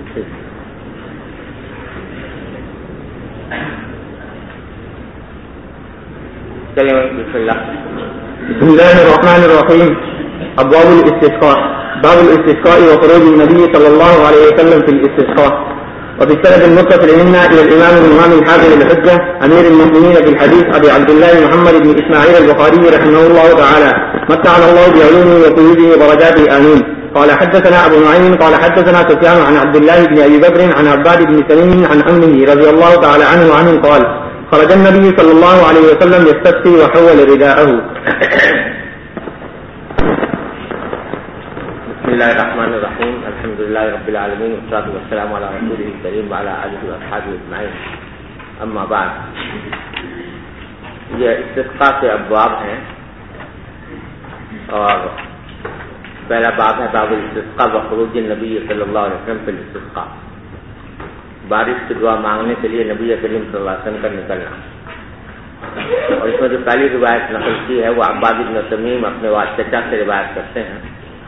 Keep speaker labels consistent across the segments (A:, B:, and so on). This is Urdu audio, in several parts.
A: چلیں بسم اللہ.
B: بسم الله الرحمن الرحيم. ابواب الاستسقاء. باب الاستسقاء وخروج النبي صلى الله عليه وسلم في الاستسقاء. وبالسند المتصل منا الى الامام الحافظ الحجه امير المؤمنين في الحديث ابي عبد الله محمد بن اسماعيل البخاري رحمه الله تعالى متعنا الله بعلومه وقيوده ودرجاته امين. قال حدثنا ابو نعيم قال حدثنا سفيان عن عبد الله بن ابي بكر عن عباد بن سليم عن عمه رضي الله تعالى عنه قال خرج النبي صلى الله عليه وسلم يستسقي وحول رداءه.
A: بسم الله الرحمن الرحيم. الحمد لله رب العالمين والصلاة والسلام على رسوله الكريم وعلى آله وأصحابه أجمعين. أما بعد، یہ استسقاء کے ابواب ہیں اور پہلا باب ہے باب الاستسقاء وخروج النبی صلی اللہ علیہ وسلم فی الاستسقاء. بارش کی دعا مانگنے کے لیے نبی کریم صلی اللہ علیہ وسلم کا نکلنا. اور اس میں جو پہلی روایت نقل کی ہے وہ عباد بن تمیم اپنے والد چچا سے روایت کرتے ہیں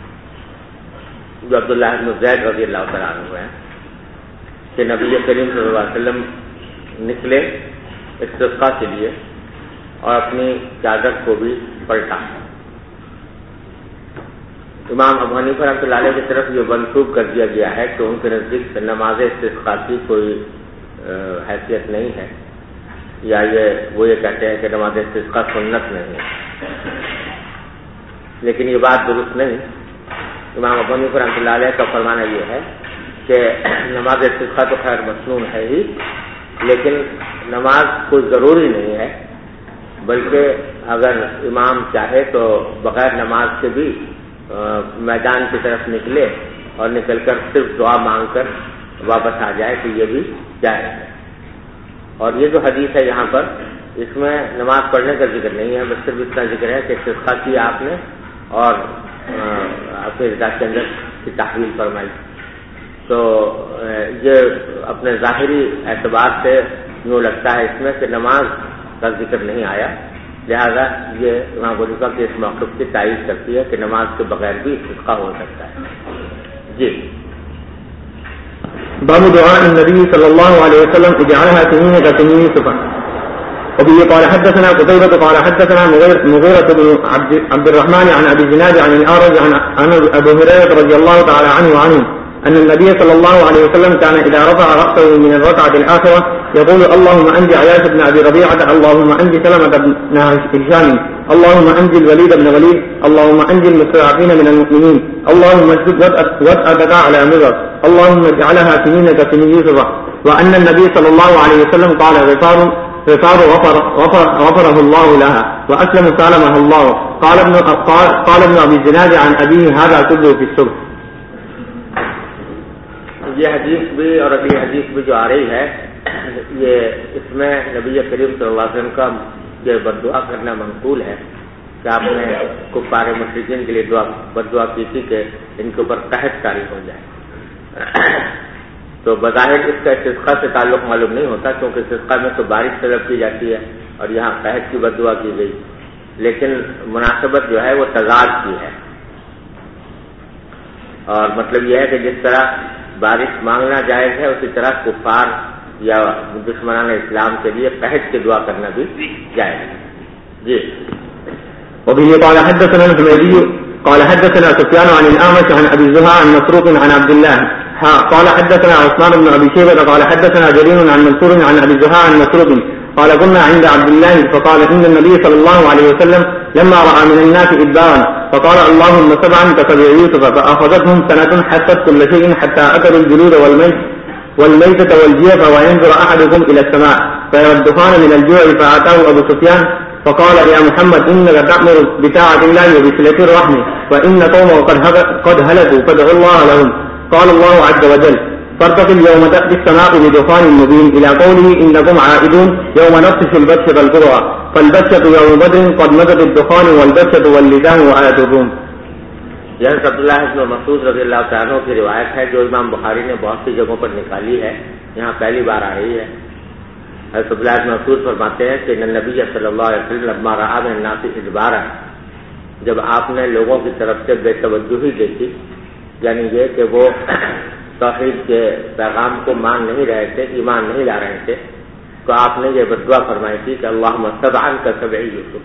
A: جو عبداللہ بن زید رضی اللہ تعالیٰ عنہ ہیں کہ نبی کریم صلی اللہ علیہ وسلم نکلے استسقاء کے لیے اور اپنی چادر کو بھی پلٹا. امام ابو حنیفہ رحمۃ اللہ علیہ کی طرف یہ منسوب کر دیا گیا ہے کہ ان کے نزدیک نماز استسقاء کی کوئی حیثیت نہیں ہے، یا وہ یہ کہتے ہیں کہ نماز استسقاء سنت نہیں ہے. لیکن یہ بات درست نہیں. امام ابو حنیفہ رحمۃ اللہ علیہ کا فرمانا یہ ہے کہ نماز استسقاء تو خیر مسنون ہے ہی، لیکن نماز کوئی ضروری نہیں ہے، بلکہ اگر امام چاہے تو بغیر نماز کے بھی میدان کی طرف نکلے اور نکل کر صرف دعا مانگ کر واپس آ جائے تو یہ بھی جائز ہے. اور یہ جو حدیث ہے یہاں پر اس میں نماز پڑھنے کا ذکر نہیں ہے، بس صرف اتنا ذکر ہے کہ استسقاء کیا آپ نے اور اپنے رضا کے اندر کی تحویل فرمائی. تو یہ اپنے ظاہری اعتبار سے یوں لگتا ہے اس میں کہ نماز کا ذکر نہیں آیا، لہذا یہ امام ابو حنیفہ کے اس موقف کی تائید کرتی ہے کہ نماز کے بغیر بھی استسقاء ہو سکتا ہے. جی.
B: باب دعاء النبي صلى الله عليه وسلم اجعلها سنين كسنين يوسف. وبه قال حدثنا قتيبة قال حدثنا مغيرة بن عبد الرحمن عن ابي زناد عن الأعرج عن ابي هريرة رضي الله تعالى عنه أن النبي صلى الله عليه وسلم كان إذا رفع رأسه من الركعة الآخرة يقول اللهم أنجِ عياش بن أبي ربيعة، اللهم أنجِ سلمة بن هشام، اللهم أنجِ الوليد بن وليد، اللهم أنجِ المستضعفين من المؤمنين، اللهم اشدد وطأتك على مضر، اللهم اجعلها سنين كسنين يوسف. وأن النبي صلى الله عليه وسلم قال غفار غفره الله لها وأسلم سالمها الله. قال ابن أبي الزناد عن أبيه هذا كله في الصبح.
A: یہ حدیث بھی اور اگلی حدیث بھی جو آ رہی ہے یہ اس میں نبی کریم صلی اللہ علیہ وسلم کا یہ بددعا کرنا منقول ہے کہ آپ نے کفار مشرکین کے لیے بددعا کی تھی کہ ان کے اوپر قحط طاری ہو جائے. تو بظاہر اس کا استسقاء سے تعلق معلوم نہیں ہوتا کیونکہ استسقاء میں تو بارش طلب کی جاتی ہے اور یہاں قحط کی بددعا کی گئی، لیکن مناسبت جو ہے وہ تضاد کی ہے. اور مطلب یہ ہے کہ جس طرح بارش مانگنا جائز ہے اسی طرح کفار یا دشمنان اسلام کے لیے قحط کی دعا کرنا بھی جائز ہے. جی.
B: وبه قال حدثنا الحميدي قال حدثنا سفيان عن الأعمش عن أبي زهاء عن مسروق عن عبد الله قال حدثنا عثمان بن أبي شيبة قال حدثنا جرير عن منصور عن أبي زهاء عن مسروق قال كنا عند عبد الله فقال إن النبي صلى الله عليه وسلم لما رأى من الناس إدبارا فقال اللهم سبعا كسبع يوسف فأخذتهم سنة حست كل شيء حتى أكلوا الجلود والميتة والجيف وينظر أحدكم إلى السماء فيرى الدخان من الجوع فأتاه أبو سفيان فقال يا محمد إنك تأمر بطاعة الله وبصلة الرحم وإن قومه قد هلكوا فادعوا الله لهم. قال الله عز وجل فارتقب يوم تأتي السماء بدخان مبين إلى قوله إنكم عائدون يوم نبطش البطشة الكبرى فالبطشة يوم بدر قد مدت الدخان والبطشة واللسان وآية الروم.
A: یہ عبداللہ بن مسعود رضی اللہ تعالیٰ کی روایت ہے جو امام بخاری نے بہت سی جگہوں پر نکالی ہے، یہاں پہلی بار آ رہی ہے. حضرت عبداللہ بن مسعود فرماتے ہیں کہ نبی صلی اللہ علیہ وسلم لما رأى من الناس ادبارا، جب آپ نے لوگوں کی طرف سے بے توجہی دیکھی، یعنی یہ کہ وہ توحید کے پیغام کو مان نہیں رہے تھے، ایمان نہیں لا رہے تھے، تو آپ نے یہ بدعا فرمائی تھی کہ اللہم استبعن کا سبع یوسف،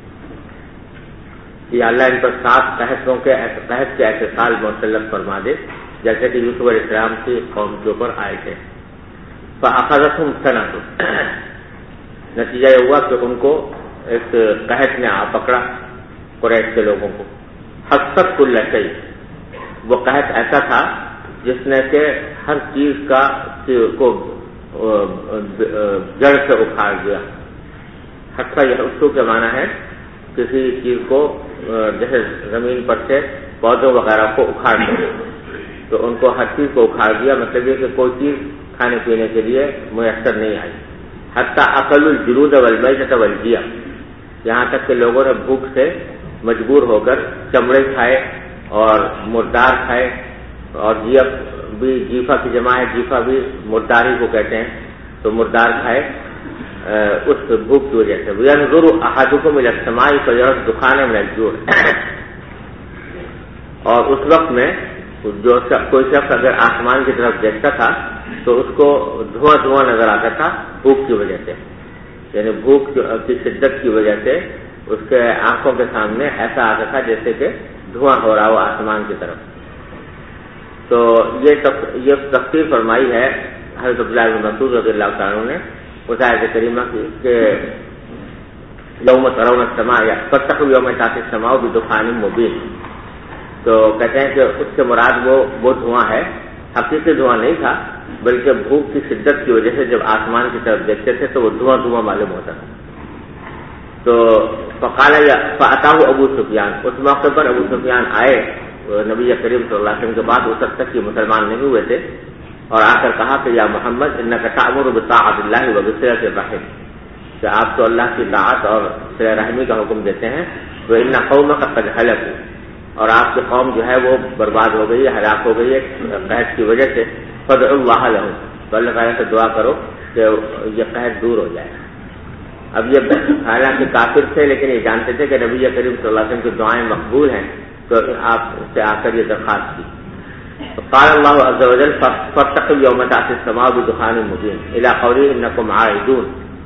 A: کہ اللہ ان پر 7 قحط کے ایسے سال مسلط فرما دے جیسے کہ یوسف علیہ السلام کی قوم کے اوپر آئے تھے۔ فأخذتهم سنۃ، نتیجہ یہ ہوا کہ ان کو ایک قحط نے آ پکڑا، قریش کے لوگوں کو۔ حسد کل شیء، وہ قحط ایسا تھا جس نے کہ ہر چیز کو جڑ سے اکھاڑ دیا۔ حتیٰ یہ اصول کے معنی ہے کسی چیز کو جیسے زمین پر سے پودوں وغیرہ کو اکھاڑ دیا، تو ان کو ہر چیز کو اکھاڑ دیا، مطلب یہ کہ کوئی چیز کھانے پینے کے لیے میسر نہیں آئی۔ حتیٰ اکلوا الجلود والمیتۃ والجیع، یہاں تک کہ لوگوں نے بھوک سے مجبور ہو کر چمڑے کھائے اور مردار کھائے، اور جیف بھی جیفا کی جمع ہے، جیفا بھی مردار ہی کو کہتے ہیں، تو مردار کھائے اس بھوک کی وجہ سے۔ وینظر احدکم الی السماء فیری الدخان من الجوع، اور اس وقت میں جو کوئی شخص اگر آسمان کی طرف دیکھتا تھا تو اس کو دھواں دھواں نظر آتا تھا بھوک کی وجہ سے، یعنی بھوک کی شدت کی وجہ سے اس کے آنکھوں کے سامنے ایسا آتا تھا جیسے کہ دھواں ہو رہا ہو آسمان کی طرف۔ تو یہ تفسیر فرمائی ہے حضرت عبداللہ بن مسعود رضی اللہ تعالیٰ عنہ نے اس آیت کریمہ کی کہ یوم ترون السماء فاتقوا یوم تأتی السماء بدخان مبین، تو کہتے ہیں کہ اس سے مراد وہ دھواں ہے، حقیقی دھواں نہیں تھا بلکہ بھوک کی شدت کی وجہ سے جب آسمان کی طرف دیکھتے تھے تو وہ دھواں دھواں معلوم ہوتا تھا۔ تو فأتاه ابو سفیان، اس موقع پر ابو سفیان آئے نبی کریم صلی اللہ علیہ وسلم کے بعد، اس وقت تک یہ مسلمان نہیں ہوئے تھے، اور آ کر کہا کہ یا محمد انک تأمر بطاعت اللہ وبصلۃ الرحم، کہ آپ تو اللہ کی طاعت اور صلہ رحمی کا حکم دیتے ہیں، وان قومک قد ہلکوا، اور آپ کی قوم جو ہے وہ برباد ہو گئی ہے، ہلاک ہو گئی ہے قحط کی وجہ سے، فادعوا اللہ لهم، تو اللہ تعالیٰ سے دعا کرو کہ یہ قحط دور ہو جائے۔ اب یہ حالانکہ کافر تھے لیکن یہ جانتے تھے کہ نبی کریم صلی اللہ علیہ وسلم کی دعائیں مقبول ہیں، تو آپ سے آ کر یہ درخواست کی۔ قال اللہ عز وجل فاتقوا یوم تأتی السماء بدخان مبین الی قوله انکم عائدون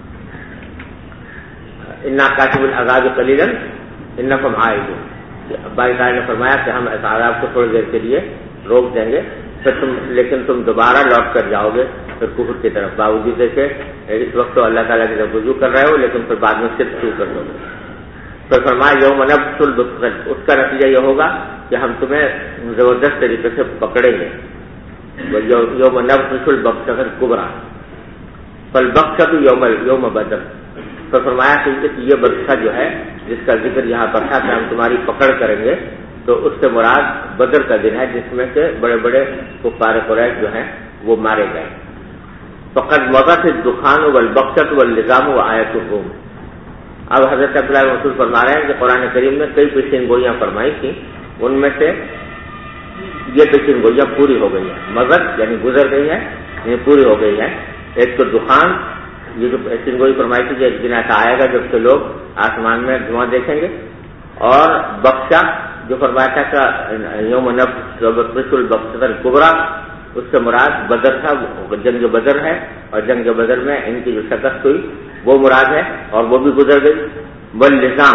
A: انا کاشف العذاب قلیلا انکم عائدون، باری تعالیٰ نے فرمایا کہ ہم اس عذاب کو تھوڑی دیر کے لیے روک دیں گے، لیکن تم دوبارہ لوٹ کر جاؤ گے پھر کفر کی طرف، باوجود کہ اس وقت تو اللہ تعالیٰ کی طرف رجوع کر رہے ہو لیکن پھر بعد میں شرک شروع کر دو گے۔ پھر فرمایا یوم نبطش البطش، اس کا نتیجہ یہ ہوگا کہ ہم تمہیں زبردست طریقے سے پکڑیں گے۔ یوم نبطش البطشۃ الکبریٰ فالبطشۃ یوم بدر، تو فرمایا کہ یہ بطشہ جو ہے جس کا ذکر یہاں پر تھا کہ ہم تمہاری پکڑ کریں گے، تو اس سے مراد بدر کا دن ہے جس میں سے بڑے بڑے کفار قریش جو ہیں وہ مارے گئے۔ فقد وضعت الدخان والبطشۃ واللزام وآیۃ الروم، اب حضرت عبداللہ بن مسعود فرما رہے ہیں کہ قرآن کریم نے کئی پیشین گوئیاں فرمائی تھیں، ان میں سے یہ پیشین گوئیاں پوری ہو گئی ہیں، مگر یعنی گزر گئی ہے، یعنی پوری ہو گئی ہے۔ ایک تو دخان، یہ جو پیشین گوئی فرمائی تھی کہ ایک دن ایسا آئے گا جب سے لوگ آسمان میں دھواں دیکھیں گے، اور بخشا جو فرمایا تھا کہ یوم نبطش البطشۃ الکبریٰ، اس سے مراد بدر تھا، جنگ بدر ہے، اور جنگ بدر میں ان کی جو شکست ہوئی وہ مراد ہے اور وہ بھی گزر گئی۔ واللزام،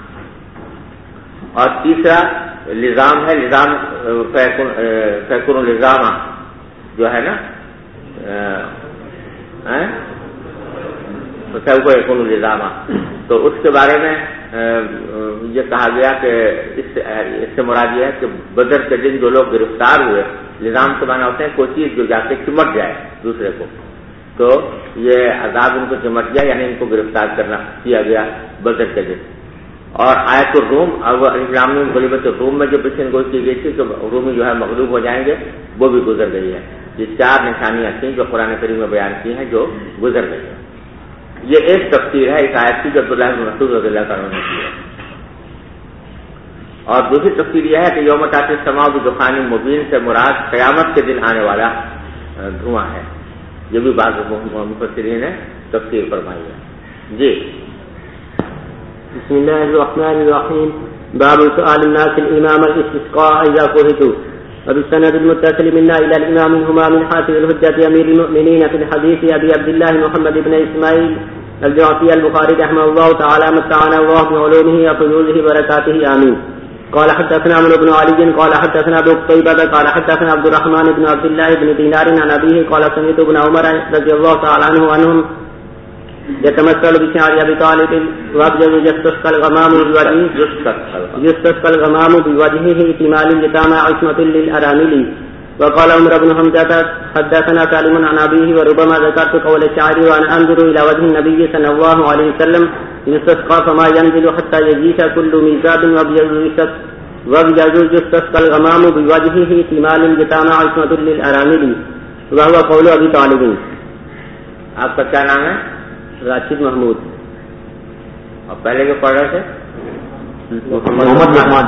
A: اور تیسرا لزام ہے، لزام فیکون لزامہ جو ہے نا، فیکون لزامہ، تو اس کے بارے میں یہ کہا گیا کہ اس سے مراد یہ ہے کہ بدر کے دن جو لوگ گرفتار ہوئے، لزام کے معنی ہوتے ہیں کوئی چیز جو جا کے چمٹ جائے دوسرے کو، تو یہ عذاب ان کو چمٹ گیا، یعنی ان کو گرفتار کرنا کیا گیا بدر کے دن۔ اور آیت الروم، اب اسلام میں غلبت الروم میں جو پیشین گوئی کی گئی تھی کہ رومی جو ہے مغلوب ہو جائیں گے، وہ بھی گزر گئی ہے۔ یہ 4 نشانیاں تھیں جو قرآن کریم میں بیان کی ہیں جو گزر گئی ہیں۔ یہ ایک تفسیر ہے اس آیت کی جو عبداللہ بن مسعود رضی اللہ تعالیٰ عنہ نے کی ہے۔ اور دوسری تفسیر یہ ہے کہ یوم تأتی السماء بدخان مبین سے مراد قیامت کے دن آنے والا دھواں ہے، یہ بھی بعض مفسرین نے تفسیر فرمائی ہے۔ جی
B: بسم الله الرحمن الرحيم، باب سؤال الناس الإمام الاستسقاء إذا كرهوا،
C: وبالسند المتصل منا إلى الإمام منهما من حافظ الحجة أمير المؤمنين في الحديث أبي عبد الله محمد بن إسماعيل الجعفي البخاري رحمه الله تعالى متعنا الله بعلومه وفيوزه بركاته آمين. قال حدثنا عمرو بن علي قال حدثنا ابو قتيبة قال حدثنا عبد الرحمن بن عبد الله بن دينار عن أبيه قال سمعت ابن عمر رضي الله تعالى عنه عنهم يتمثل بشعر أبي طالب وأبجد يستسقى الغمام بوجهه احتمال يتامى عصمة للأرامل. وقال عمر بن حمزة حدثنا سالم عن أبيه وربما ذكرت قول الشاعر وأنا أنظر إلى وجه النبي صلى الله عليه وسلم يستسقى فما ينزل حتى يجيش كل ميزاب وابجد يستسقى الغمام بوجهه احتمال يتامى عصمة للأرامل وهو قول أبي طالب.
A: آپ کا کیا نام ہے؟
C: راشد محمود.
A: اور پہلے جو پڑھ رہے تھے
B: محمد رحمان.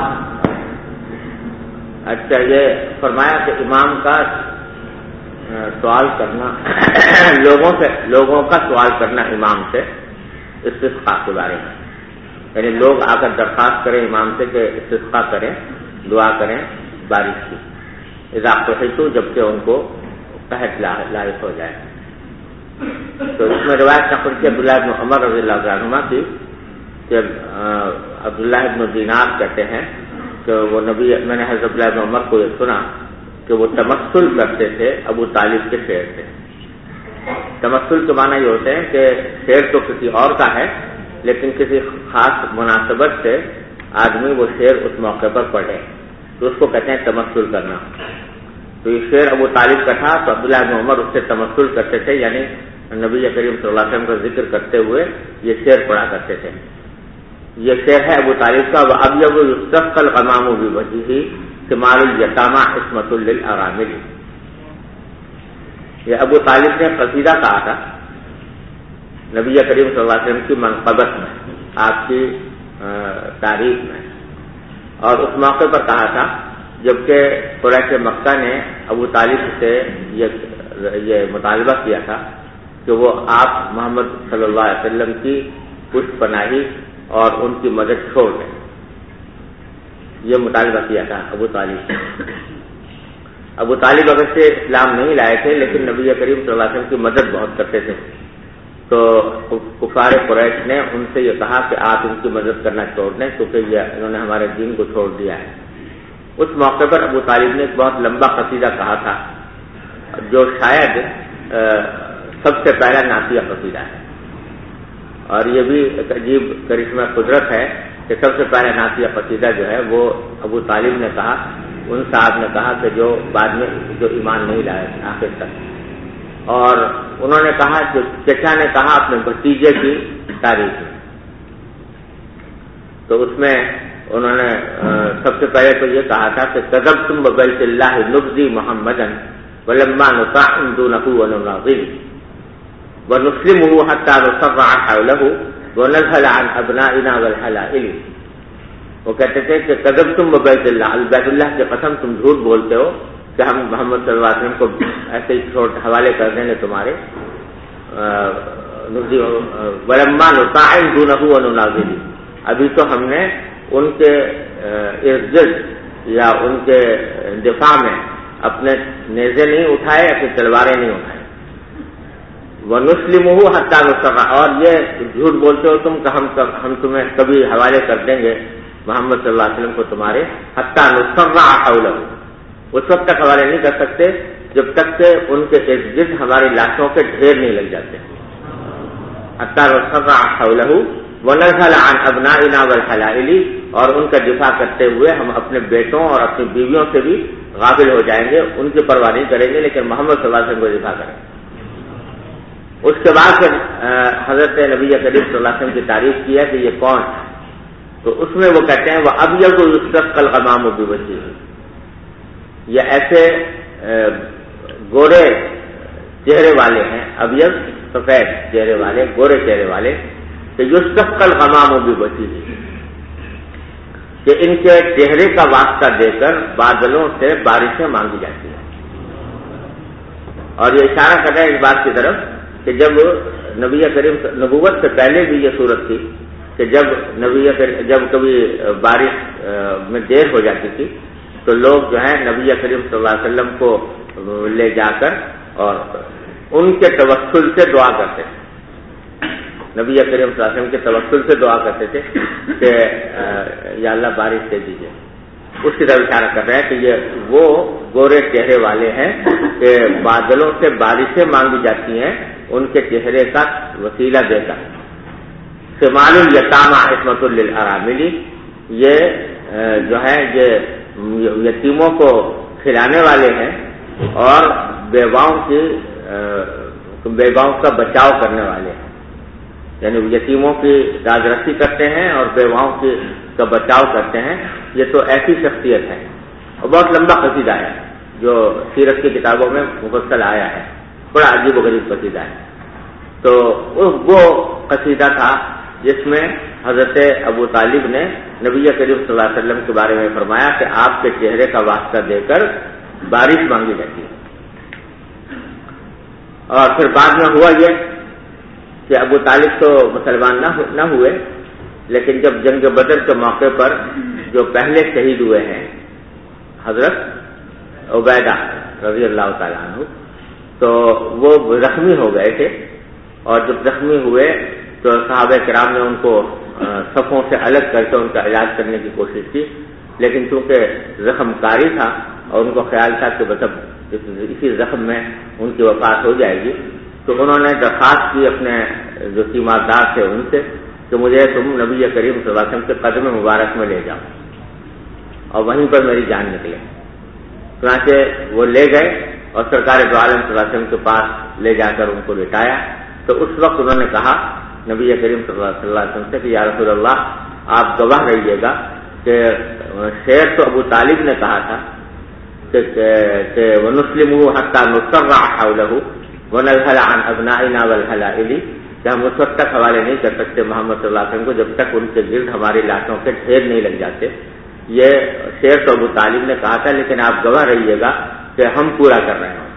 A: اچھا، یہ فرمایا کہ امام کا سوال کرنا لوگوں کا سوال کرنا امام سے استسقاء کے بارے میں، یعنی لوگ آ کر درخواست کریں امام سے کہ استسقاء کریں، دعا کریں بارش کی، اذا قحطوا، جبکہ ان کو قحط لاحق ہو جائے. تو اس میں روایت نقل کی عبداللہ بن عمر رضی اللہ عنہما کی کہ عبداللہ بن دینار کہتے ہیں کہ وہ نبی، میں نے حضرت عبداللہ بن عمر کو یہ سنا کہ وہ تمثل کرتے تھے ابو طالب کے شعر سے. تمثل کے معنی یہ ہوتے ہیں کہ شعر تو کسی اور کا ہے لیکن کسی خاص مناسبت سے آدمی وہ شعر اس موقع پر پڑھے تو اس کو کہتے ہیں تمثل کرنا. تو یہ شعر ابو طالب کا تھا تو عبداللہ بن عمر اس سے تمثل کرتے تھے، یعنی نبی کریم صلی اللہ علیہ وسلم کا ذکر کرتے ہوئے یہ شعر پڑھا کرتے تھے. یہ شعر ہے ابو طالب کا، وَأَبْيَضُ يُسْتَسْقَى الْغَمَامُ بِوَجْهِهِ ثِمَارُ الْيَتَامَى عِصْمَةٌ لِلْأَرَامِلِ. یہ ابو طالب نے قصیدہ کہا تھا نبی کریم صلی اللہ علیہ وسلم کی منقبت میں، آپ کی تاریخ میں، اور اس موقع پر کہا تھا جبکہ قریش مکہ نے ابو طالب سے یہ مطالبہ کیا تھا کہ وہ آپ محمد صلی اللہ علیہ وسلم کی پشت پناہی اور ان کی مدد چھوڑ دیں. یہ مطالبہ کیا تھا ابو طالب. ابو طالب اگر سے اسلام نہیں لائے تھے لیکن نبی کریم صلی اللہ علیہ وسلم کی مدد بہت کرتے تھے، تو کفار قریش نے ان سے یہ کہا کہ آپ ان کی مدد کرنا چھوڑ دیں کیونکہ انہوں نے ہمارے دین کو چھوڑ دیا ہے. اس موقع پر ابو طالب نے ایک بہت لمبا قصیدہ کہا تھا جو شاید سب سے پہلا نعتیہ قصیدہ ہے، اور یہ بھی ایک عجیب کرشمہ قدرت ہے کہ سب سے پہلا نعتیہ قصیدہ جو ہے وہ ابو طالب نے کہا، ان صاحب نے کہا کہ جو بعد میں جو ایمان نہیں لائے آخر تک. اور انہوں نے کہا کہ چچا نے کہا اپنے بھتیجے کی تاریخ، تو اس میں انہوں نے سب سے پہلے تو یہ کہا تھا کہ کذبتم ببیت اللہ نبذی محمدا ولما نطعن دونه ونناظر ونسلمه حتى نصرع حوله ونذهل عن ابنائنا والحلائل. وہ کہتے تھے کہ کذبتم ببیت اللہ، بیت اللہ کی قسم تم جھوٹ بولتے ہو کہ ہم محمد صلی اللہ علیہ وسلم کو ایسے ہی حوالے کر دیں گے تمہارے. ولما نطعن دونه ونناظر، ابھی تو ہم نے ان کے ارد گرد یا ان کے دفاع میں اپنے نیزے نہیں اٹھائے، اپنی تلواریں نہیں اٹھائے. وَنُسْلِمُهُ حَتَّى نُصَرَّعَ، اور یہ جھوٹ بولتے ہو تم کہ ہم تمہیں کبھی حوالے کر دیں گے محمد صلی اللہ علیہ وسلم کو تمہارے، حَتَّى نُصَرَّعَ حَوْلَهُ، اس وقت تک حوالے نہیں کر سکتے جب تک کہ ان کے ارد گرد ہماری لاشوں کے ڈھیر نہیں لگ جاتے. حَتَّى نُصَرَّعَ حَوْلَهُ وَنَذْهَلَ عَنْ أَبْنَائِنَا وَالْحَلَائِلِ، اور ان کا دفاع کرتے ہوئے ہم اپنے بیٹوں اور اپنی بیویوں سے بھی غافل ہو جائیں گے، ان کی پرواہ نہیں کریں گے لیکن محمد صلی اللہ علیہ وسلم کو دفاع کریں گے. اس کے بعد پھر حضرت نبی کریم صلی اللہ علیہ وسلم کی تعریف کی ہے کہ یہ کون ہے، تو اس میں وہ کہتے ہیں وَأَبْيَضُ يُسْتَسْقَى الْغَمَامُ بِوَجْهِهِ، یہ ایسے گورے چہرے والے ہیں، ابیض سفید چہرے والے، گورے چہرے والے، کہ يُسْتَسْقَى الْغَمَامُ بِوَجْهِهِ، کہ ان کے چہرے کا واسطہ دے کر بادلوں سے بارشیں مانگی جاتی ہیں. اور یہ اشارہ کر رہا ہے اس بات کی طرف کہ جب نبی کریم نبوت سے پہلے بھی یہ صورت تھی کہ جب کبھی بارش میں دیر ہو جاتی تھی تو لوگ جو ہیں نبی کریم صلی اللہ علیہ وسلم کو لے جا کر اور ان کے توسل سے دعا کرتے تھے، نبی کریم صلی اللہ علیہ وسلم کے توسل سے دعا کرتے تھے کہ یا اللہ بارش دے دیجیے. اس کی طرف اشارہ کر رہے ہیں کہ یہ وہ گورے چہرے والے ہیں کہ بادلوں سے بارشیں مانگی جاتی ہیں ان کے چہرے کا وسیلہ دے کر. شمال الیتامى عصمۃ للارامل، یہ جو ہے یہ یتیموں کو کھلانے والے ہیں اور بیواؤں کا بچاؤ کرنے والے ہیں، یعنی یتیموں کی راز رسی کرتے ہیں اور بیواؤں کا بچاؤ کرتے ہیں. یہ تو ایسی شخصیت ہے. اور بہت لمبا قصیدہ ہے جو سیرت کی کتابوں میں مفصل آیا ہے، بڑا عجیب و غریب قصیدہ ہے. تو وہ قصیدہ تھا جس میں حضرت ابو طالب نے نبی کریم صلی اللہ علیہ وسلم کے بارے میں فرمایا کہ آپ کے چہرے کا واسطہ دے کر بارش مانگی جاتی ہے. اور پھر بعد میں ہوا یہ کہ ابو طالب تو مسلمان نہ ہوئے، لیکن جب جنگ بدر کے موقع پر جو پہلے شہید ہوئے ہیں حضرت عبیدہ رضی اللہ تعالیٰ عنہ، تو وہ زخمی ہو گئے تھے. اور جب زخمی ہوئے تو صحابہ کرام نے ان کو صفوں سے الگ کر کے ان کا علاج کرنے کی کوشش کی، لیکن چونکہ زخم کاری تھا اور ان کو خیال تھا کہ مطلب اسی زخم میں ان کی وفات ہو جائے گی، تو انہوں نے درخواست کی اپنے جو تیماردار تھے ان سے کہ مجھے تم نبی کریم صلی اللہ علیہ وسلم کے قدم مبارک میں لے جاؤ اور وہیں پر میری جان نکلے. چنانچہ وہ لے گئے اور سرکار دو عالم صلی اللہ علیہ وسلم کے پاس لے جا کر ان کو لٹایا. تو اس وقت انہوں نے کہا نبی کریم صلی اللہ علیہ وسلم سے کہ یا رسول اللہ آپ گواہ رہیے گا کہ شعر تو ابو طالب نے کہا تھا کہ وَنُسْلِمُهُ حَتَّى نُصَرَّعَ حَوْلَهُ وَنَلْهَلَ عَنْ أَبْنَائِنَا وَالْهَلَائِلِ، کہ ہم اس وقت تک حوالے نہیں کر سکتے محمد صلی اللہ علیہ وسلم کو جب تک ان کے گرد ہماری لاشوں کے ڈھیر نہیں لگ جاتے. یہ شعر تو ابو طالب نے کہا تھا، لیکن آپ گواہ رہیے گا کہ ہم پورا کر رہے ہیں.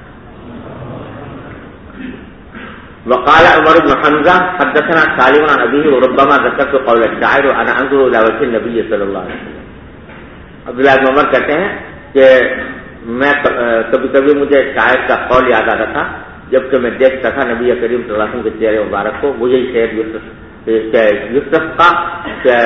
A: وقال عمر بن حمزہ حدثنا سالم عن ابيه وربما ذكرت قول الشاعر وانا انظر الى وجه النبي صلی اللہ علیہ وسلم. عبداللہ بن عمر کہتے ہیں کہ میں کبھی کبھی مجھے شاعر کا قول یاد آتا تھا جبکہ میں دیکھتا تھا نبی کریم صلی اللہ علیہ وسلم کے چہرے مبارک کو. وہ یہی شعر یوسف کا کہ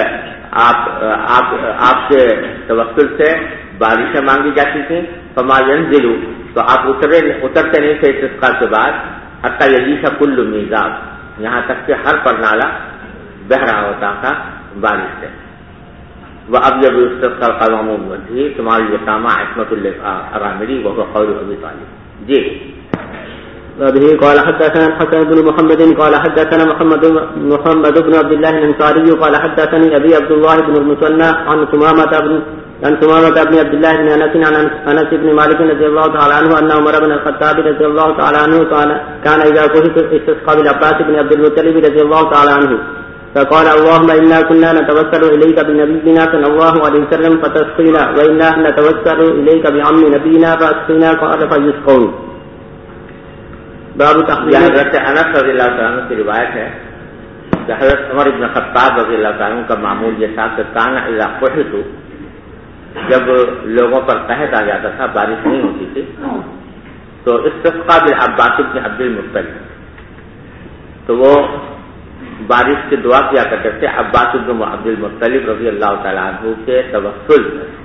A: آپ کے توسل سے بارشیں مانگی جاتی تھیں. فما ينزل، تو آپ اترتے نہیں تھے استسقاء کے بعد، حتیٰ یجیش کل میزاب، یہاں تک کہ ہر پر نالا بہ رہا ہوتا تھا بارش سے. وَأَبْيَضُ يُسْتَسْقَى الْقَوَامُ بِوَجْهِهِ شِمَالُ الْيَتَامَى عِصْمَةٌ لِلْأَرَامِلِ وَهُوَ قَوْلُ أَبِي طَالِبٍ. جی
C: وبه قال حدثنا الحسن بن محمد قال حدثنا محمد بن عبد الله الانصاري قال حدثني ابي عبد الله بن المثنى عن ثمامة بن عبد الله بن انس بن مالك رضي الله تعالى عنه ان عمر بن الخطاب رضي الله تعالى عنه كان اذا كهف استسقى بالعباس بن عبد المطلب رضي الله تعالى عنه فقال اللهم انا كنا نتوسل اليك بنبينا صلى الله عليه وسلم فتسقينا وانا نتوسل اليك بعم نبينا فاسقنا قال فيسقون.
A: یہ حضرت انس رضی اللہ تعالیٰ عنہ کی روایت ہے کہ حضرت عمر بن خطاب رضی اللہ تعالیٰ عنہ کا معمول یہ تھا کہ کانا اذا قحط، جب لوگوں پر قحط آ جاتا تھا، بارش نہیں ہوتی تھی، تو استسقا بالعباس بن عبد المطلب، تو وہ بارش کی دعا کیا کرتے تھے عباس بن عبد المطلب رضی اللہ تعالیٰ عنہ کے توسل.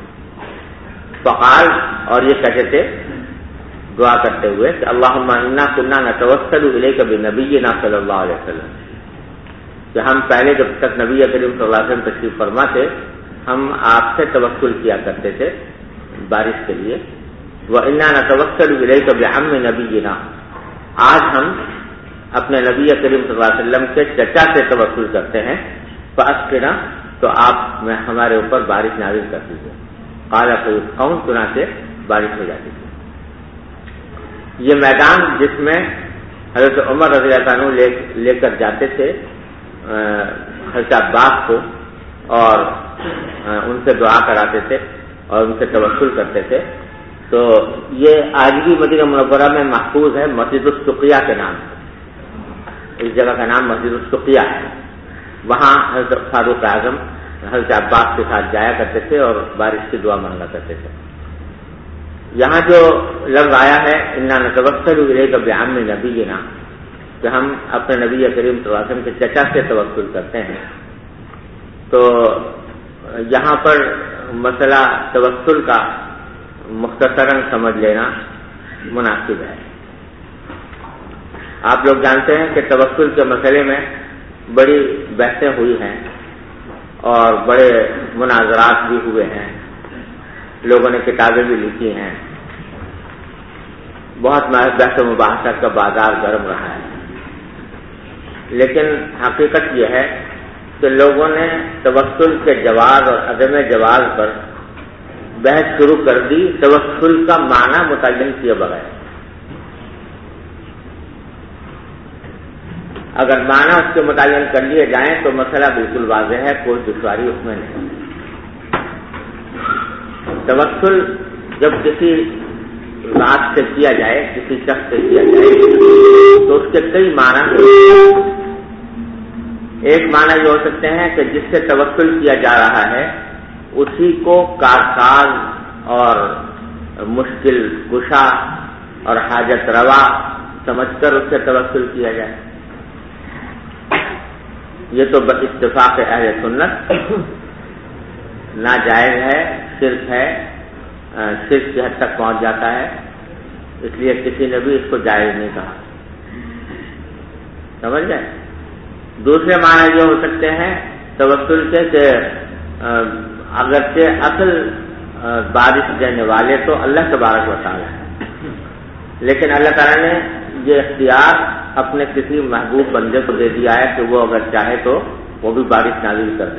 A: فقال، اور یہ کہتے تھے دعا کرتے ہوئے کہ اللہم انا کنا نتوسل الیک بنبینا صلی اللہ علیہ وسلم، کہ ہم پہلے جب تک نبی کریم صلی اللہ علیہ وسلم تشریف فرما تھے ہم آپ سے توسل کیا کرتے تھے بارش کے لیے. وَإِنَّا نَتَوَسَّلُ إِلَيْكَ بِعَمِّ نَبِيِّنَا، آج ہم اپنے نبی کریم صلی اللہ علیہ وسلم کے چچا سے توسل کرتے ہیں. فَأَسْقِنَا، تو آپ میں ہمارے اوپر بارش نازل کر دیجیے. قَالَ فَيُسْقَوْنَ، چنانچہ بارش ہو جاتی تھی. یہ میدان جس میں حضرت عمر رضی اللہ عنہ لے کر جاتے تھے حضرت عباس کو اور ان سے دعا کراتے تھے اور ان سے توسل کرتے تھے، تو یہ آج بھی مدینہ منورہ میں محفوظ ہے مسجد السقیہ کے نام سے. اس جگہ کا نام مسجد السقیہ ہے. وہاں حضرت فاروق اعظم حضرت عباس کے ساتھ جایا کرتے تھے اور بارش کی دعا مانگا کرتے تھے. یہاں جو لفظ آیا ہے انا نتوسل الیک بعم نبینا، کہ ہم اپنے نبی کریم صلی اللہ علیہ وسلم کے چچا سے توسل کرتے ہیں، تو یہاں پر مسئلہ توسل کا مختصراً سمجھ لینا مناسب ہے۔ آپ لوگ جانتے ہیں کہ توسل کے مسئلے میں بڑی بحثیں ہوئی ہیں اور بڑے مناظرات بھی ہوئے ہیں، لوگوں نے کتابیں بھی لکھی ہیں، بہت بحث و مباحثہ کا بازار گرم رہا ہے، لیکن حقیقت یہ ہے کہ لوگوں نے توسل کے جواز اور عدم جواز پر بحث شروع کر دی توسل کا معنی متعین کیے بغیر۔ اگر معنی اس کے متعین کر لیے جائیں تو مسئلہ بالکل واضح ہے، کوئی دشواری اس میں نہیں۔ توسل جب کسی ذات سے کیا جائے، کسی شخص سے کیا جائے، تو اس کے کئی معنی ہیں۔ ایک معنی یہ ہو سکتے ہیں کہ جس سے توسل کیا جا رہا ہے اسی کو کارساز اور مشکل کشا اور حاجت روا سمجھ کر اس سے توسل کیا جائے، یہ تو اتفاق اہل سنت ناجائز ہے، شرک ہے، شرک کی حد تک پہنچ جاتا ہے، اس لیے کسی نے بھی اس کو جائز نہیں کہا، سمجھ گئے۔ دوسرے معنی یہ ہو سکتے ہیں توسل کے کہ اگرچہ اصل بارش دینے والے تو اللہ تبارک و تعالی ہے، لیکن اللہ تعالیٰ نے یہ اختیار اپنے کسی محبوب بندے کو دے دیا ہے کہ وہ اگر چاہے تو وہ بھی بارش نازل کر دے۔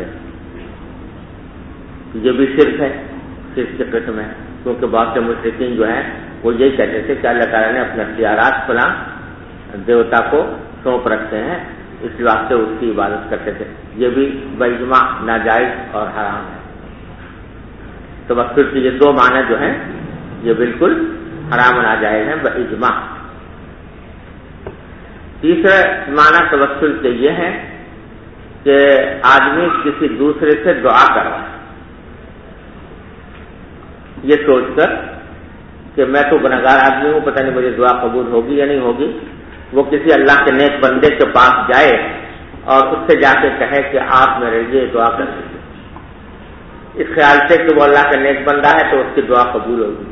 A: یہ بھی شرک ہے، شرک کی قسم ہے، کیونکہ بہت سے مشرکین جو ہیں وہ یہی کہتے تھے کہ اللہ تعالیٰ نے اپنے اختیارات فلاں دیوتا کو سونپ رکھتے ہیں، اس واسطے اس کی عبادت کرتے تھے، یہ بھی باجماع ناجائز اور حرام ہے۔ توسل کے یہ دو معنی جو ہیں یہ بالکل حرام و ناجائز ہیں باجماع۔ تیسرا معنی توسل کے یہ ہے کہ آدمی کسی دوسرے سے دعا کروائے، یہ سوچ کر کہ میں تو گنہگار آدمی ہوں، پتہ نہیں مجھے دعا قبول ہوگی یا نہیں ہوگی، وہ کسی اللہ کے نیک بندے کے پاس جائے اور اس سے جا کے کہے کہ آپ میرے لیے دعا کر دیجیے، اس خیال سے کہ وہ اللہ کا نیک بندہ ہے تو اس کی دعا قبول ہوگی۔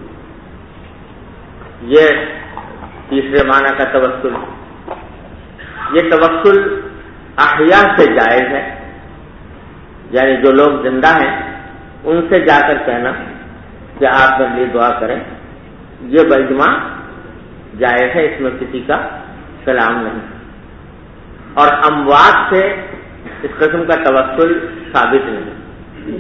A: یہ تیسرے معنی کا توسل۔ یہ توسل احیاء سے جائز ہے، یعنی جو لوگ زندہ ہیں ان سے جا کر کہنا کہ آپ میرے لیے دعا کریں، یہ باجماع جائز ہے، اس میں کسی کا کلام نہیں۔ اور اموات سے اس قسم کا توسل ثابت نہیں،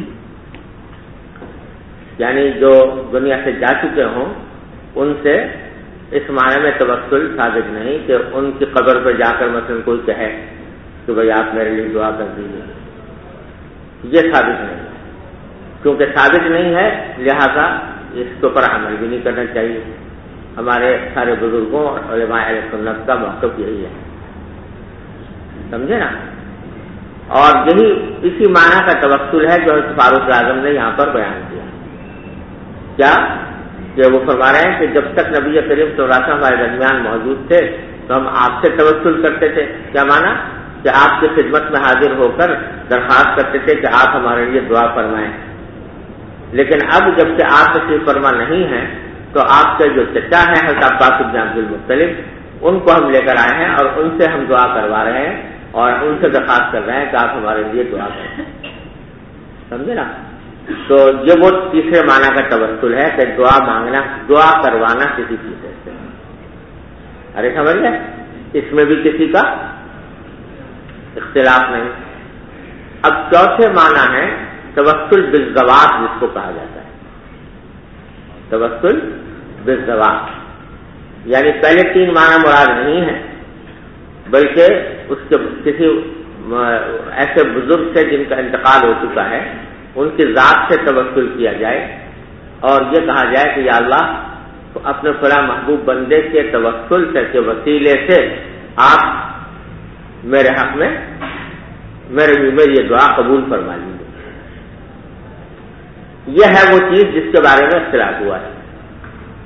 A: یعنی جو دنیا سے جا چکے ہوں ان سے اس معنی میں توسل ثابت نہیں کہ ان کی قبر پہ جا کر مثلا کوئی کہے کہ بھائی آپ میرے لیے دعا کر دیجیے، یہ ثابت نہیں، کیونکہ ثابت نہیں ہے لہذا اس کے اوپر عمل بھی نہیں کرنا چاہیے۔ ہمارے سارے بزرگوں اور علماء اہل سنت کا موقف یہی ہے، سمجھے نا۔ اور یہی اسی معنی کا توسل ہے جو فاروق اعظم نے یہاں پر بیان کیا، کیا کہ وہ فرما رہے ہیں کہ جب تک نبی کریم صلی اللہ علیہ وسلم ہمارے درمیان موجود تھے تو ہم آپ سے توسل کرتے تھے، کیا معنی کہ آپ کی خدمت میں حاضر ہو کر درخواست کرتے تھے کہ آپ ہمارے لیے دعا فرمائیں، لیکن اب جب کہ آپ تشریف فرما نہیں ہیں تو آپ کے جو چچا ہیں حضرت عباس بن عبد المطلب، ان کو ہم لے کر آئے ہیں اور ان سے ہم دعا کروا رہے ہیں اور ان سے درخواست کر رہے ہیں کہ آپ ہمارے لیے دعا کریں، سمجھے نا۔ تو یہ وہ تیسرے معنی کا توسل ہے کہ دعا مانگنا، دعا کروانا کسی چیز سے۔ ارے سمجھ گئے، اس میں بھی کسی کا اختلاف نہیں۔ اب چوتھے معنی ہے توسل بالزواج، جس کو کہا جاتا ہے توسل بالزواج، یعنی پہلے تین معنی مراد نہیں ہے بلکہ اس کے کسی ایسے بزرگ سے جن کا انتقال ہو چکا ہے ان کی ذات سے توسل کیا جائے اور یہ کہا جائے کہ یا اللہ اپنے فلاں محبوب بندے کے توسل سے، کے وسیلے سے آپ میرے حق میں میری یہ دعا قبول فرما لیجیے۔ یہ ہے وہ چیز جس کے بارے میں اختلاف ہوا ہے۔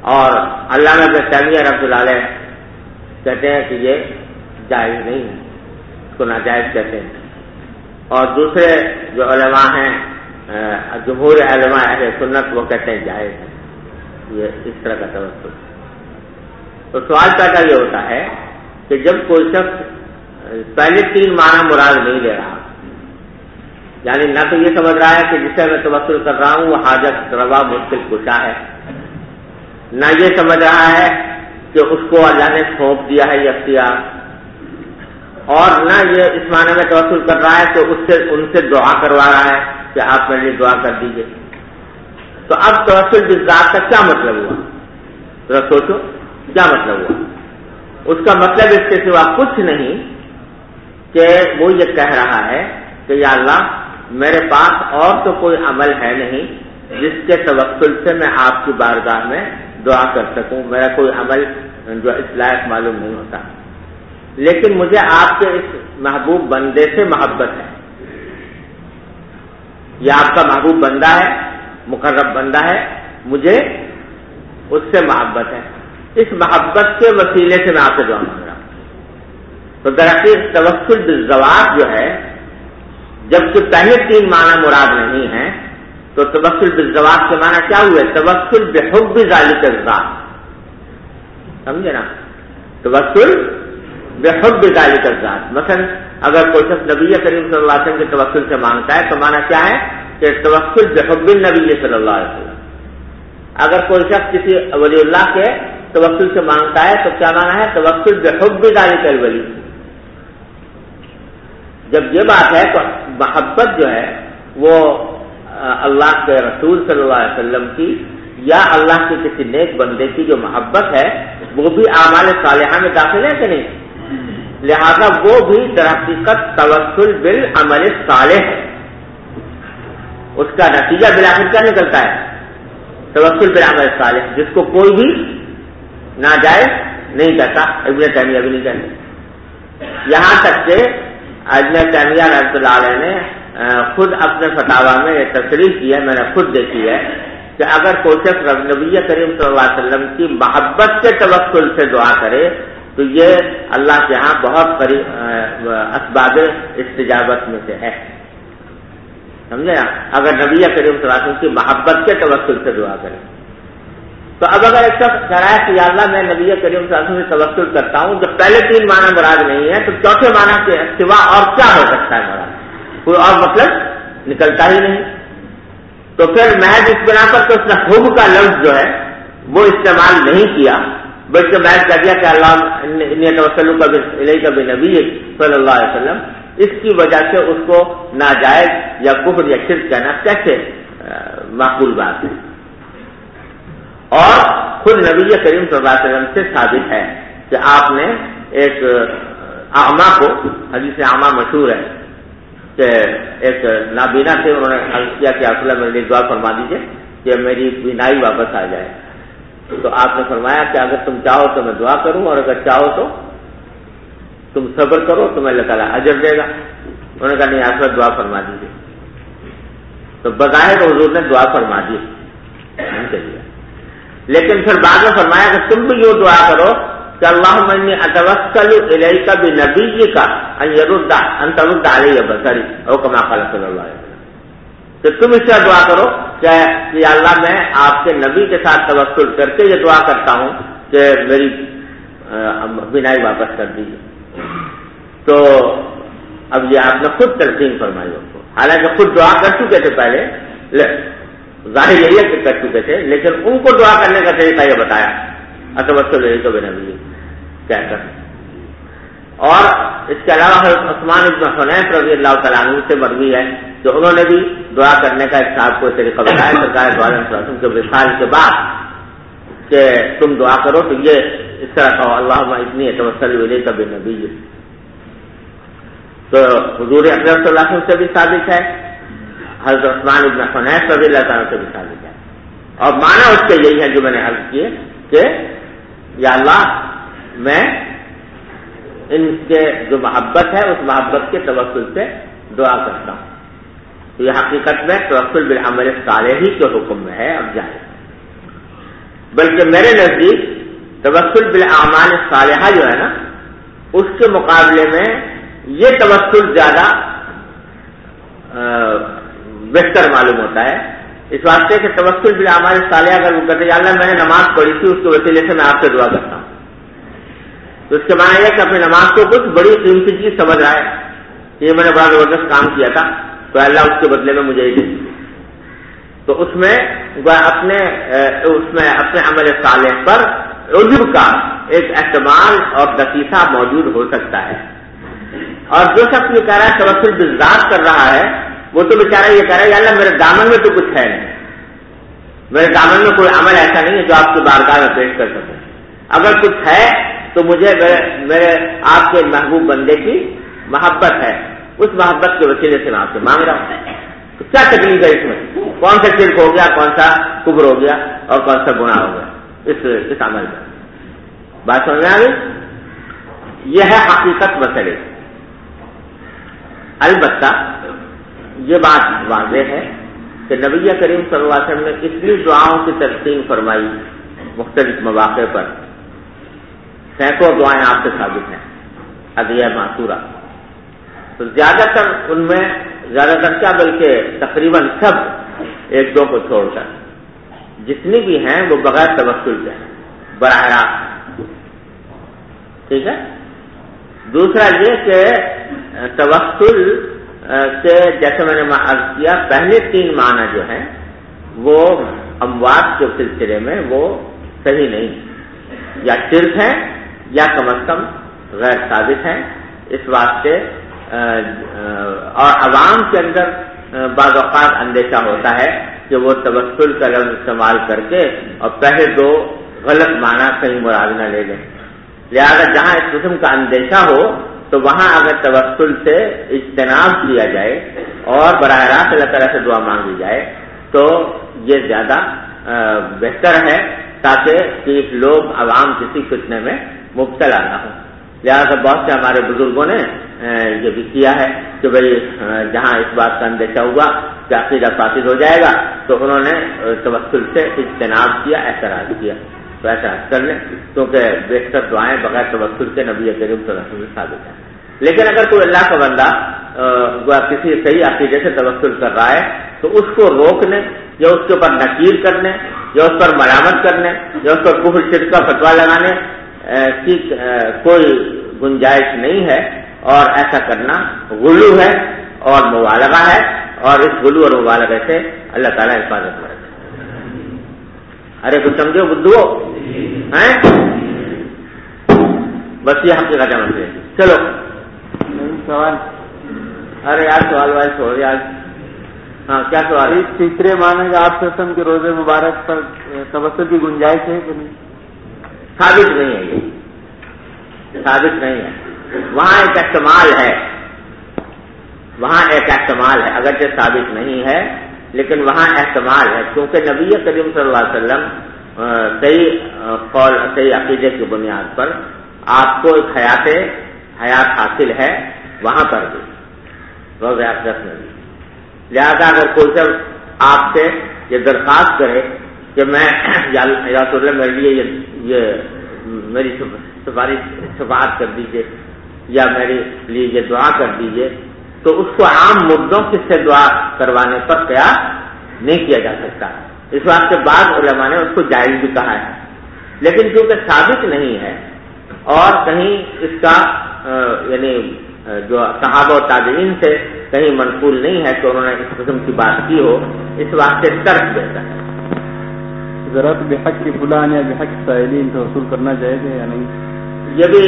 A: اور علامہ ابن تیمیہ رحمۃ اللہ علیہ کہتے ہیں کہ یہ جائز نہیں ہے، اس کو ناجائز کہتے ہیں، اور دوسرے جو علماء ہیں جمہور علماء اہل سنت وہ کہتے ہیں جائز ہے یہ اس طرح کا توسل۔ تو سوال پیدا یہ ہوتا ہے کہ جب کوئی شخص پہلے 3 معنی مراد نہیں لے رہا، یعنی نہ تو یہ سمجھ رہا ہے کہ جسے میں توسل کر رہا ہوں وہ حاجت روا مشکل کشا ہے، نہ یہ سمجھ رہا ہے کہ اس کو اللہ نے سونپ دیا ہے یہ اختیار، اور نہ یہ اس معنی میں توسل کر رہا ہے کہ ان سے دعا کروا رہا ہے کہ آپ میرے لیے دعا کر دیجئے، تو اب توسل بالذات کا کیا مطلب ہوا؟ ذرا سوچو کیا مطلب ہوا؟ اس کا مطلب اس کے سوا کچھ نہیں کہ وہ یہ کہہ رہا ہے کہ یا اللہ میرے پاس اور تو کوئی عمل ہے نہیں جس کے توسل سے میں آپ کی بارگاہ میں دعا کر سکوں، میرا کوئی عمل جو اس لائق معلوم نہیں ہوتا، لیکن مجھے آپ کے اس محبوب بندے سے محبت ہے، یہ آپ کا محبوب بندہ ہے، مقرب بندہ ہے، مجھے اس سے محبت ہے، اس محبت کے وسیلے سے میں آپ سے دعا مانگ رہا ہوں۔ تو دراصل توسل بالذوات جو ہے، جبکہ پہلے 3 معنی مراد نہیں ہیں، تو توسل بالذوات کے معنی کیا ہوئے؟ توسل بحب ذالک الذات، سمجھے نا؟ توسل بحب ذالک الذات، مثلا اگر کوئی شخص نبی کریم صلی اللہ علیہ وسلم کے توسل سے مانگتا ہے تو معنی کیا ہے کہ توسل بحب النبی صلی اللہ علیہ وسلم۔ اگر کوئی شخص کسی ولی اللہ کے توسل سے مانگتا ہے تو کیا معنی ہے؟ توسل بحب ذالک الولی۔ جب یہ بات ہے تو محبت جو ہے وہ اللہ کے رسول صلی اللہ علیہ وسلم کی یا اللہ کے کسی نیک بندے کی جو محبت ہے وہ بھی اعمال صالحہ میں داخل ہے کہ نہیں؟ لہذا وہ بھی در حقیقت توسل بالعمل صالح ہے، اس کا نتیجہ بالآخر کیا نکلتا ہے؟ توسل بالعمل صالح، جس کو کوئی بھی ناجائز نہیں کہتا، ابن تیمیہ بھی نہیں کہتے، یہاں تک کہ ابن تیمیہ رحمۃ اللہ علیہ نے خود اپنے فتاوی میں یہ تصریح کی ہے، میں نے خود دیکھی ہے کہ اگر کوئی شخص نبی کریم صلی اللہ علیہ وسلم کی محبت کے توسل سے دعا کرے تو یہ اللہ کے ہاں بہت قریب اسباب استجابت میں سے ہے، سمجھے؟ اگر نبی کریم صلی اللہ علیہ وسلم کی محبت کے توسل سے دعا کرے تو اب اگر ایک شخص کہہ رہا ہے کہ یا اللہ میں نبی کریم صلی اللہ علیہ وسلم سے توسل کرتا ہوں، جب پہلے 3 معنی مراد نہیں ہے تو چوتھے معنی کے سوا اور کیا ہو سکتا ہے مراد؟ کوئی اور مطلب نکلتا ہی نہیں، تو پھر محض اس بنا پر تو اس نے حب کا لفظ جو ہے وہ استعمال نہیں کیا، بلکہ محض کہہ دیا کہ اللہ توسلک الیک بنبی صلی اللہ علیہ وسلم، اس کی وجہ سے اس کو ناجائز یا کفر یا شرک کہنا کیسے معقول بات ہے؟ اور خود نبی کریم صلی اللہ علیہ وسلم سے ثابت ہے کہ آپ نے ایک اعمیٰ کو، حدیث اعمیٰ مشہور ہے کہ ایک نابینا تھے، انہوں نے عرض کیا کہ آپ میرے لیے دعا فرما دیجیے کہ میری بینائی واپس آ جائے، تو آپ نے فرمایا کہ اگر تم چاہو تو میں دعا کروں اور اگر چاہو تو تم صبر کرو تو میں اللہ تعالیٰ اجر دے گا۔ انہوں نے کہا نہیں آپ دعا فرما دیجیے، تو بظاہر حضور نے دعا فرما دی، لیکن پھر بعد میں فرمایا کہ تم بھی یہ دعا کرو کہ اللہم انی اتوسل الیک بنبیک ان ترد علی بصری، او کما قال صلی اللہ علیہ وسلم، کہ تم اس طرح دعا کرو کہ یا اللہ میں آپ کے نبی کے ساتھ توسل کر کے یہ دعا کرتا ہوں کہ میری بینائی واپس کر دیجیے۔ تو اب یہ آپ نے خود تلقین فرمائی ان کو، حالانکہ خود دعا کر چکے تھے پہلے، ظاہر یہی ہے کہ کر چکے تھے، لیکن ان کو دعا کرنے کا طریقہ یہ بتایا اتوسل الیک بنبی کہہ کر۔ اور اس کے علاوہ حضرت عثمان بن حنیف رضی اللہ تعالیٰ عنہ سے مروی ہے کہ انہوں نے بھی دعا کرنے کا ایک صاحب کو طریقہ بتایا سرکار دو عالم صلی اللہ علیہ وسلم کے وصال کے بعد کہ تم دعا کرو تو یہ اس طرح کہو اللہم انی اتوسل الیک بنبی، تو حضور اکرم صلی اللہ علیہ وسلم سے بھی ثابت ہے، حضرت عثمان بن حنیف رضی اللہ تعالیٰ سے بھی ثابت ہے، اور معنی اس کے یہی ہے جو میں نے عرض کیے کہ یا اللہ میں ان کے جو محبت ہے اس محبت کے توسل سے دعا کرتا ہوں، تو یہ حقیقت میں توسل بالعمل صالح ہی کے حکم میں ہے۔ اب جائے بلکہ میرے نزدیک توسل بالاعمال الصالحہ جو ہے نا، اس کے مقابلے میں یہ توسل زیادہ بہتر معلوم ہوتا ہے، اس واسطے کہ توسل بالاعمال الصالحہ اگر وہ کہتے ہیں اللہ میں نے نماز پڑھی تھی، اس کے وسیلے سے میں آپ سے دعا کرتا ہوں، تو اس کے معنی یہ کہ اپنی نماز کو کچھ بڑی قیمتی چیز سمجھ رہا ہے، یہ میں نے بڑا زبردست کام کیا تھا تو اللہ اس کے بدلے میں مجھے یہ دے، تو اس میں اپنے عمل صالح پر عجب کا ایک احتمال اور دسیسہ موجود ہو سکتا ہے۔ اور جو شخص یہ کہہ رہا ہے توسل بالذات کر رہا ہے، وہ تو بیچارہ یہ کہہ رہا ہے یا اللہ میرے دامن میں تو کچھ ہے نہیں، میرے دامن میں کوئی عمل ایسا نہیں ہے جو آپ کی بارگاہ میں پیش کر سکوں، اگر کچھ ہے تو مجھے میرے آپ کے محبوب بندے کی محبت ہے، اس محبت کے وسیلے سے میں آپ سے مانگ رہا ہوں، تو کیا تکلیف ہے اس میں؟ کون سا شرک ہو گیا، کون سا کفر ہو گیا اور کون سا گناہ ہو گیا اس عمل میں؟ بات سمجھ میں آ گئی؟ یہ ہے حقیقت مسئلے۔ البتہ یہ بات واضح ہے کہ نبی کریم صلی اللہ علیہ وسلم نے اتنی دعاؤں کی تلقین فرمائی مختلف مواقع پر، سینکڑوں دعائیں آپ سے ثابت ہیں ادعیہ معصورہ، تو زیادہ تر ان میں کیا بلکہ تقریباً سب ایک دو کو چھوڑ کر جتنی بھی ہیں وہ بغیر توسل کے ہیں، براہ راست، ٹھیک ہے۔ دوسرا یہ کہ توسل کے جیسے میں نے عرض کیا پہلے تین معنی جو ہیں وہ اموات کے سلسلے میں وہ صحیح نہیں، یا شرک ہے یا کم از کم غیر ثابت ہیں، اس واسطے اور عوام کے اندر بعض اوقات اندیشہ ہوتا ہے کہ وہ توسل کا لفظ استعمال کر کے اور پہلے دو غلط معنی کہیں مراد نہ لے لیں، لہذا جہاں اس قسم کا اندیشہ ہو تو وہاں اگر توسل سے اجتناب کیا جائے اور براہ راست اللہ تعالیٰ سے دعا مانگی جائے تو یہ زیادہ بہتر ہے، تاکہ کہ لوگ عوام کسی فتنے میں مبتلا نہ ہوں۔ لہٰذا بہت سے ہمارے بزرگوں نے یہ بھی کیا ہے کہ بھئی جہاں اس بات کا اندیشہ ہوا کہ عقیدہ فاسد ہو جائے گا تو انہوں نے توسل سے اجتناب کیا، اعتراض کیا، تو اعتراض کر لیں، کیونکہ بیشتر دعائیں بغیر توسل کے نبی کریم صلی اللہ علیہ وسلم ثابت ہیں۔ لیکن اگر کوئی اللہ کا بندہ کسی صحیح عقیدے سے توسل کر رہا ہے تو اس کو روکنے یا اس کے اوپر نکیر کرنے یا اس پر ملامت کرنے یا اس پر کفر شرک کا فتویٰ لگانے کی کوئی گنجائش نہیں ہے، اور ایسا کرنا غلو ہے اور مبالغہ ہے، اور اس غلو اور مبالغے سے اللہ تعالیٰ حفاظت میں رکھے۔ ارے کچھ سمجھو بدھو ہیں، بس یہ حقیقت ہے۔ چلو
C: سوال،
A: ارے یار سوال وائز چھوڑ یار، ہاں کیا سوال؟
C: تیسرے معنی کا آپ قسم کے روزے مبارک پر توسل کی گنجائش ہے کہ نہیں؟
A: ثابت نہیں ہے، یہ ثابت نہیں ہے، وہاں ایک احتمال ہے، اگرچہ ثابت نہیں ہے لیکن وہاں احتمال ہے، کیونکہ نبی کریم صلی اللہ علیہ وسلم صحیح عقیدے کی بنیاد پر آپ کو ایک حیات حاصل ہے وہاں پر بھی، روزہ اقدس میں بھی، لہذا اگر کوئی سب آپ سے یہ درخواست کرے کہ میں یا رسول اللہ میرے لیے یہ میری شفاعت کر دیجیے یا میرے لیے یہ دعا کر دیجیے، تو اس کو عام مردوں سے دعا کروانے پر قیاس نہیں کیا جا سکتا، اس واسطے بعض علماء نے اس کو جائز بھی کہا ہے، لیکن کیونکہ ثابت نہیں ہے اور کہیں اس کا یعنی جو صحابہ و تابعین سے کہیں منقول نہیں ہے کہ انہوں نے اس قسم کی بات کی ہو، اس واسطے ترک بہتر ہے۔
C: ضرورت بحق کی فلان یا بحق سائلین تو وصول کرنا چاہیے گا یا نہیں؟
A: یہ بھی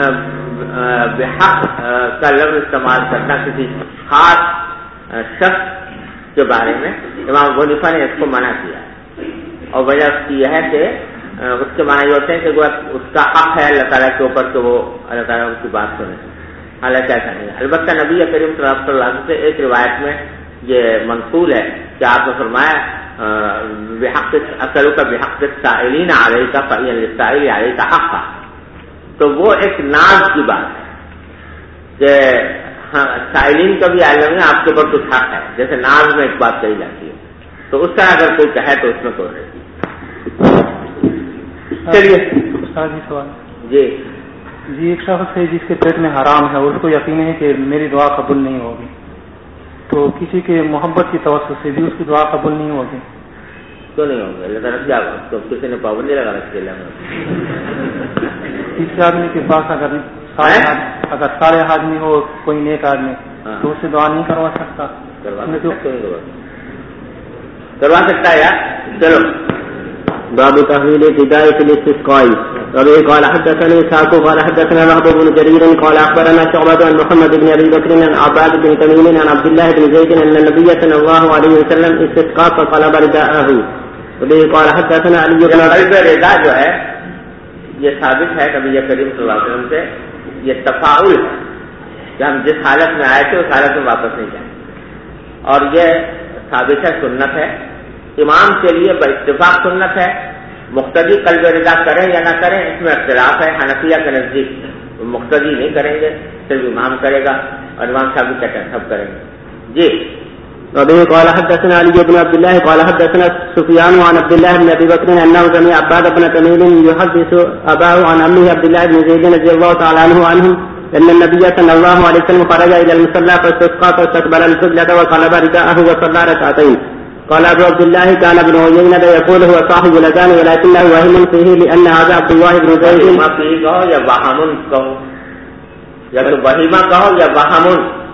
A: بحق کا لفظ استعمال کرنا کسی خاص شخص کے بارے میں امام ابو حنیفہ نے اس کو منع کیا، اور وجہ اس کی یہ ہے کہ اس کے معنی یہ ہوتے ہیں کہ اس کا حق ہے اللہ تعالیٰ کے اوپر کہ وہ اللہ تعالیٰ اس کی بات سنے، حالانکہ ایسا نہیں ہے۔ البتہ نبی کریم صلی اللہ علیہ وسلم سے ایک روایت میں یہ منقول ہے کہ آپ نے فرمایا بحق اصلک بحق السائلین علیک فإن للسائل علیک حقا، تو وہ ایک ناز کی بات ہے کہ سائلین کا بھی عالم ہے آپ کے اوپر کچھ حق ہے، جیسے ناز میں ایک بات کہی جاتی ہے، تو اس طرح اگر کوئی کہے تو اس میں کوئی نہیں۔ چلیے
D: استاد جی سوال
A: جی
D: ایک شخص ہے جس کے پیٹ میں حرام ہے، اس کو یقین ہے کہ میری دعا قبول نہیں ہوگی، تو کسی کے محبت کی توسط سے بھی اس کی دعا قبول نہیں ہوگی؟
A: کیوں نہیں ہوگی؟ اللہ تعالیٰ کیا تو کسی نے پابندی لگا رکھی ہے؟
D: کسی آدمی کے پاس اگر سارے آدمی ہو، کوئی نیک آدمی تو اس سے دعا نہیں کروا سکتا؟
A: کروا سکتا ہے یار. چلو
C: باب تحويل ابتداء في الاستسقاء. وبه قال حدثنا إسحاق قال حدثنا وهب بن جرير قال أخبرنا شعبة عن محمد بن أبي بكر عن عباد بن تميم عن عبد الله بن زيد أن النبي صلى الله عليه وسلم استسقى فقلب رداءه. وبه قال حدثنا علي بن
A: رضا جو ہے یہ ثابت ہے نبی کریم صلی اللہ علیہ وسلم سے، یہ تفاعل ہے کہ ہم جس حالت میں آئے تھے اس حالت میں واپس نہیں جائیں، اور یہ ثابت ہے، سنت ہے. امام کے لیے باتفاق سنت ہے، مقتدی قلب رضا کریں یا نہ کریں اس میں اختلاف ہے. حنفیہ کے نزدیک مقتدی نہیں کریں گے، صرف امام کرے گا، اور امام صاحب بھی کہتے ہیں سب کریں گے. جی
C: وبه قال حدثنا علي بن عبد الله قال حدثنا سفيان عن عبد الله بن ابي بكر انه سمع عباد بن تميم يحدث اباه عن عمه عبد الله بن زيد رضي الله تعالى عنهم ان النبي صلى الله عليه وسلم خرج الى المصلى فاستسقى فاستقبل القبلة وقلب رداءه وصلى ركعتين. قال ابو عبد الله كان ابن عيينة يقول هو صاحب الاذان ولكنه وهم فيه لان هذا عبد الله بن زيد.
A: ما فيه کہو یا وهم کہو، یا تو وہیمہ کہو یا وهم،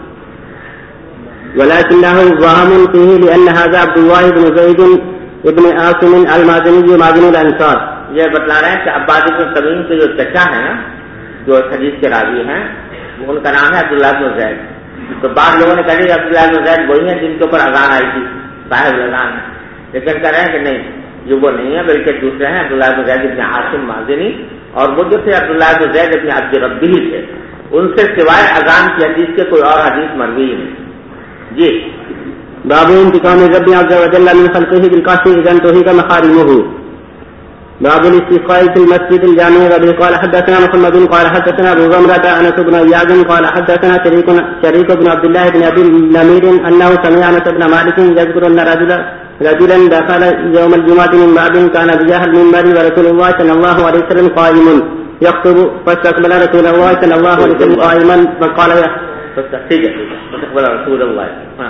C: ولكنه وهم فيه لأن هذا عبد الله بن زيد ابن عاصم المازني مازن الأنصار.
A: یہ بتلا رہے ہیں کہ عباد بن تمیم کے جو چچا ہیں نا، جو حدیث کے راوی ہیں، ان کا نام ہے عبداللہ بن زید. تو بعض لوگوں نے کہا کہ عبداللہ بن زید وہی ہیں جن کے اوپر اذان آئی تھی، صاحب الاذان ہے، لیکن کہہ رہے ہیں کہ نہیں، یہ وہ نہیں ہے بلکہ دوسرے ہیں، عبداللہ بن زید ابن عاصم مازنی، اور وہ جو تھے عبداللہ بن زید ابن عبد ربی تھے، ان سے سوائے اذان کی حدیث کے کوئی اور حدیث مروی نہیں. جی
C: باب انتقام رب عز وجل من خلقه بالقصد اذا انتهك محارمه. باب الاستسقاء في المسجد الجامع. وبه قال حدثنا محمد قال حدثنا ابو زمرة انس بن اياد قال حدثنا شريك بن عبد الله بن ابي نمير انه سمع انس بن مالك يذكر ان رجلا دخل يوم الجمعة من باب كان بجاه المنبر ورسول الله صلى الله عليه وسلم قائم يخطب فاستقبل رسول الله صلى الله عليه وسلم قائما فقال فاستقبل رسول الله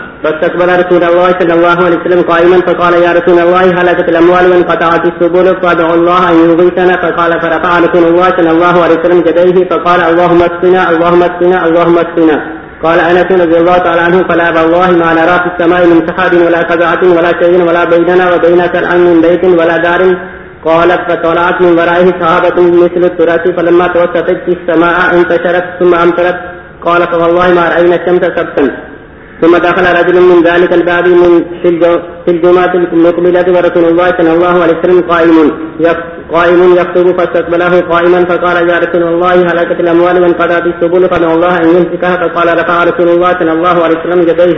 C: صلى الله عليه وسلم قائما فقال يا رسول الله هلكت الاموال وانقطعت السبل فادعوا الله ان يغيثنا. فقال فرفع رسول الله صلى الله عليه وسلم يديه فقال اللهم اسقنا اللهم اسقنا اللهم اسقنا. قال انس رضي الله تعالى عنه فلا والله ما نرى في السماء من سحاب ولا قزعة ولا شيء ولا بيننا وبينك الان من بيت ولا دار. قالت فطلعت من ورائه صحابة مثل التراث فلما توسطت السماء انتشرت ثم امطرت. قال فوالله ما رأينا الشمس سبتا. ثم دخل رجل من ذلك الباب من في الجمعة المقبلة ورسول الله صلى الله عليه وسلم قائم يخطب فاستقبله قائما فقال يا رسول الله هلكت الأموال وانقطعت السبل فادعوا الله أن يمسكها. فقال رفع رسول الله صلى الله عليه وسلم يديه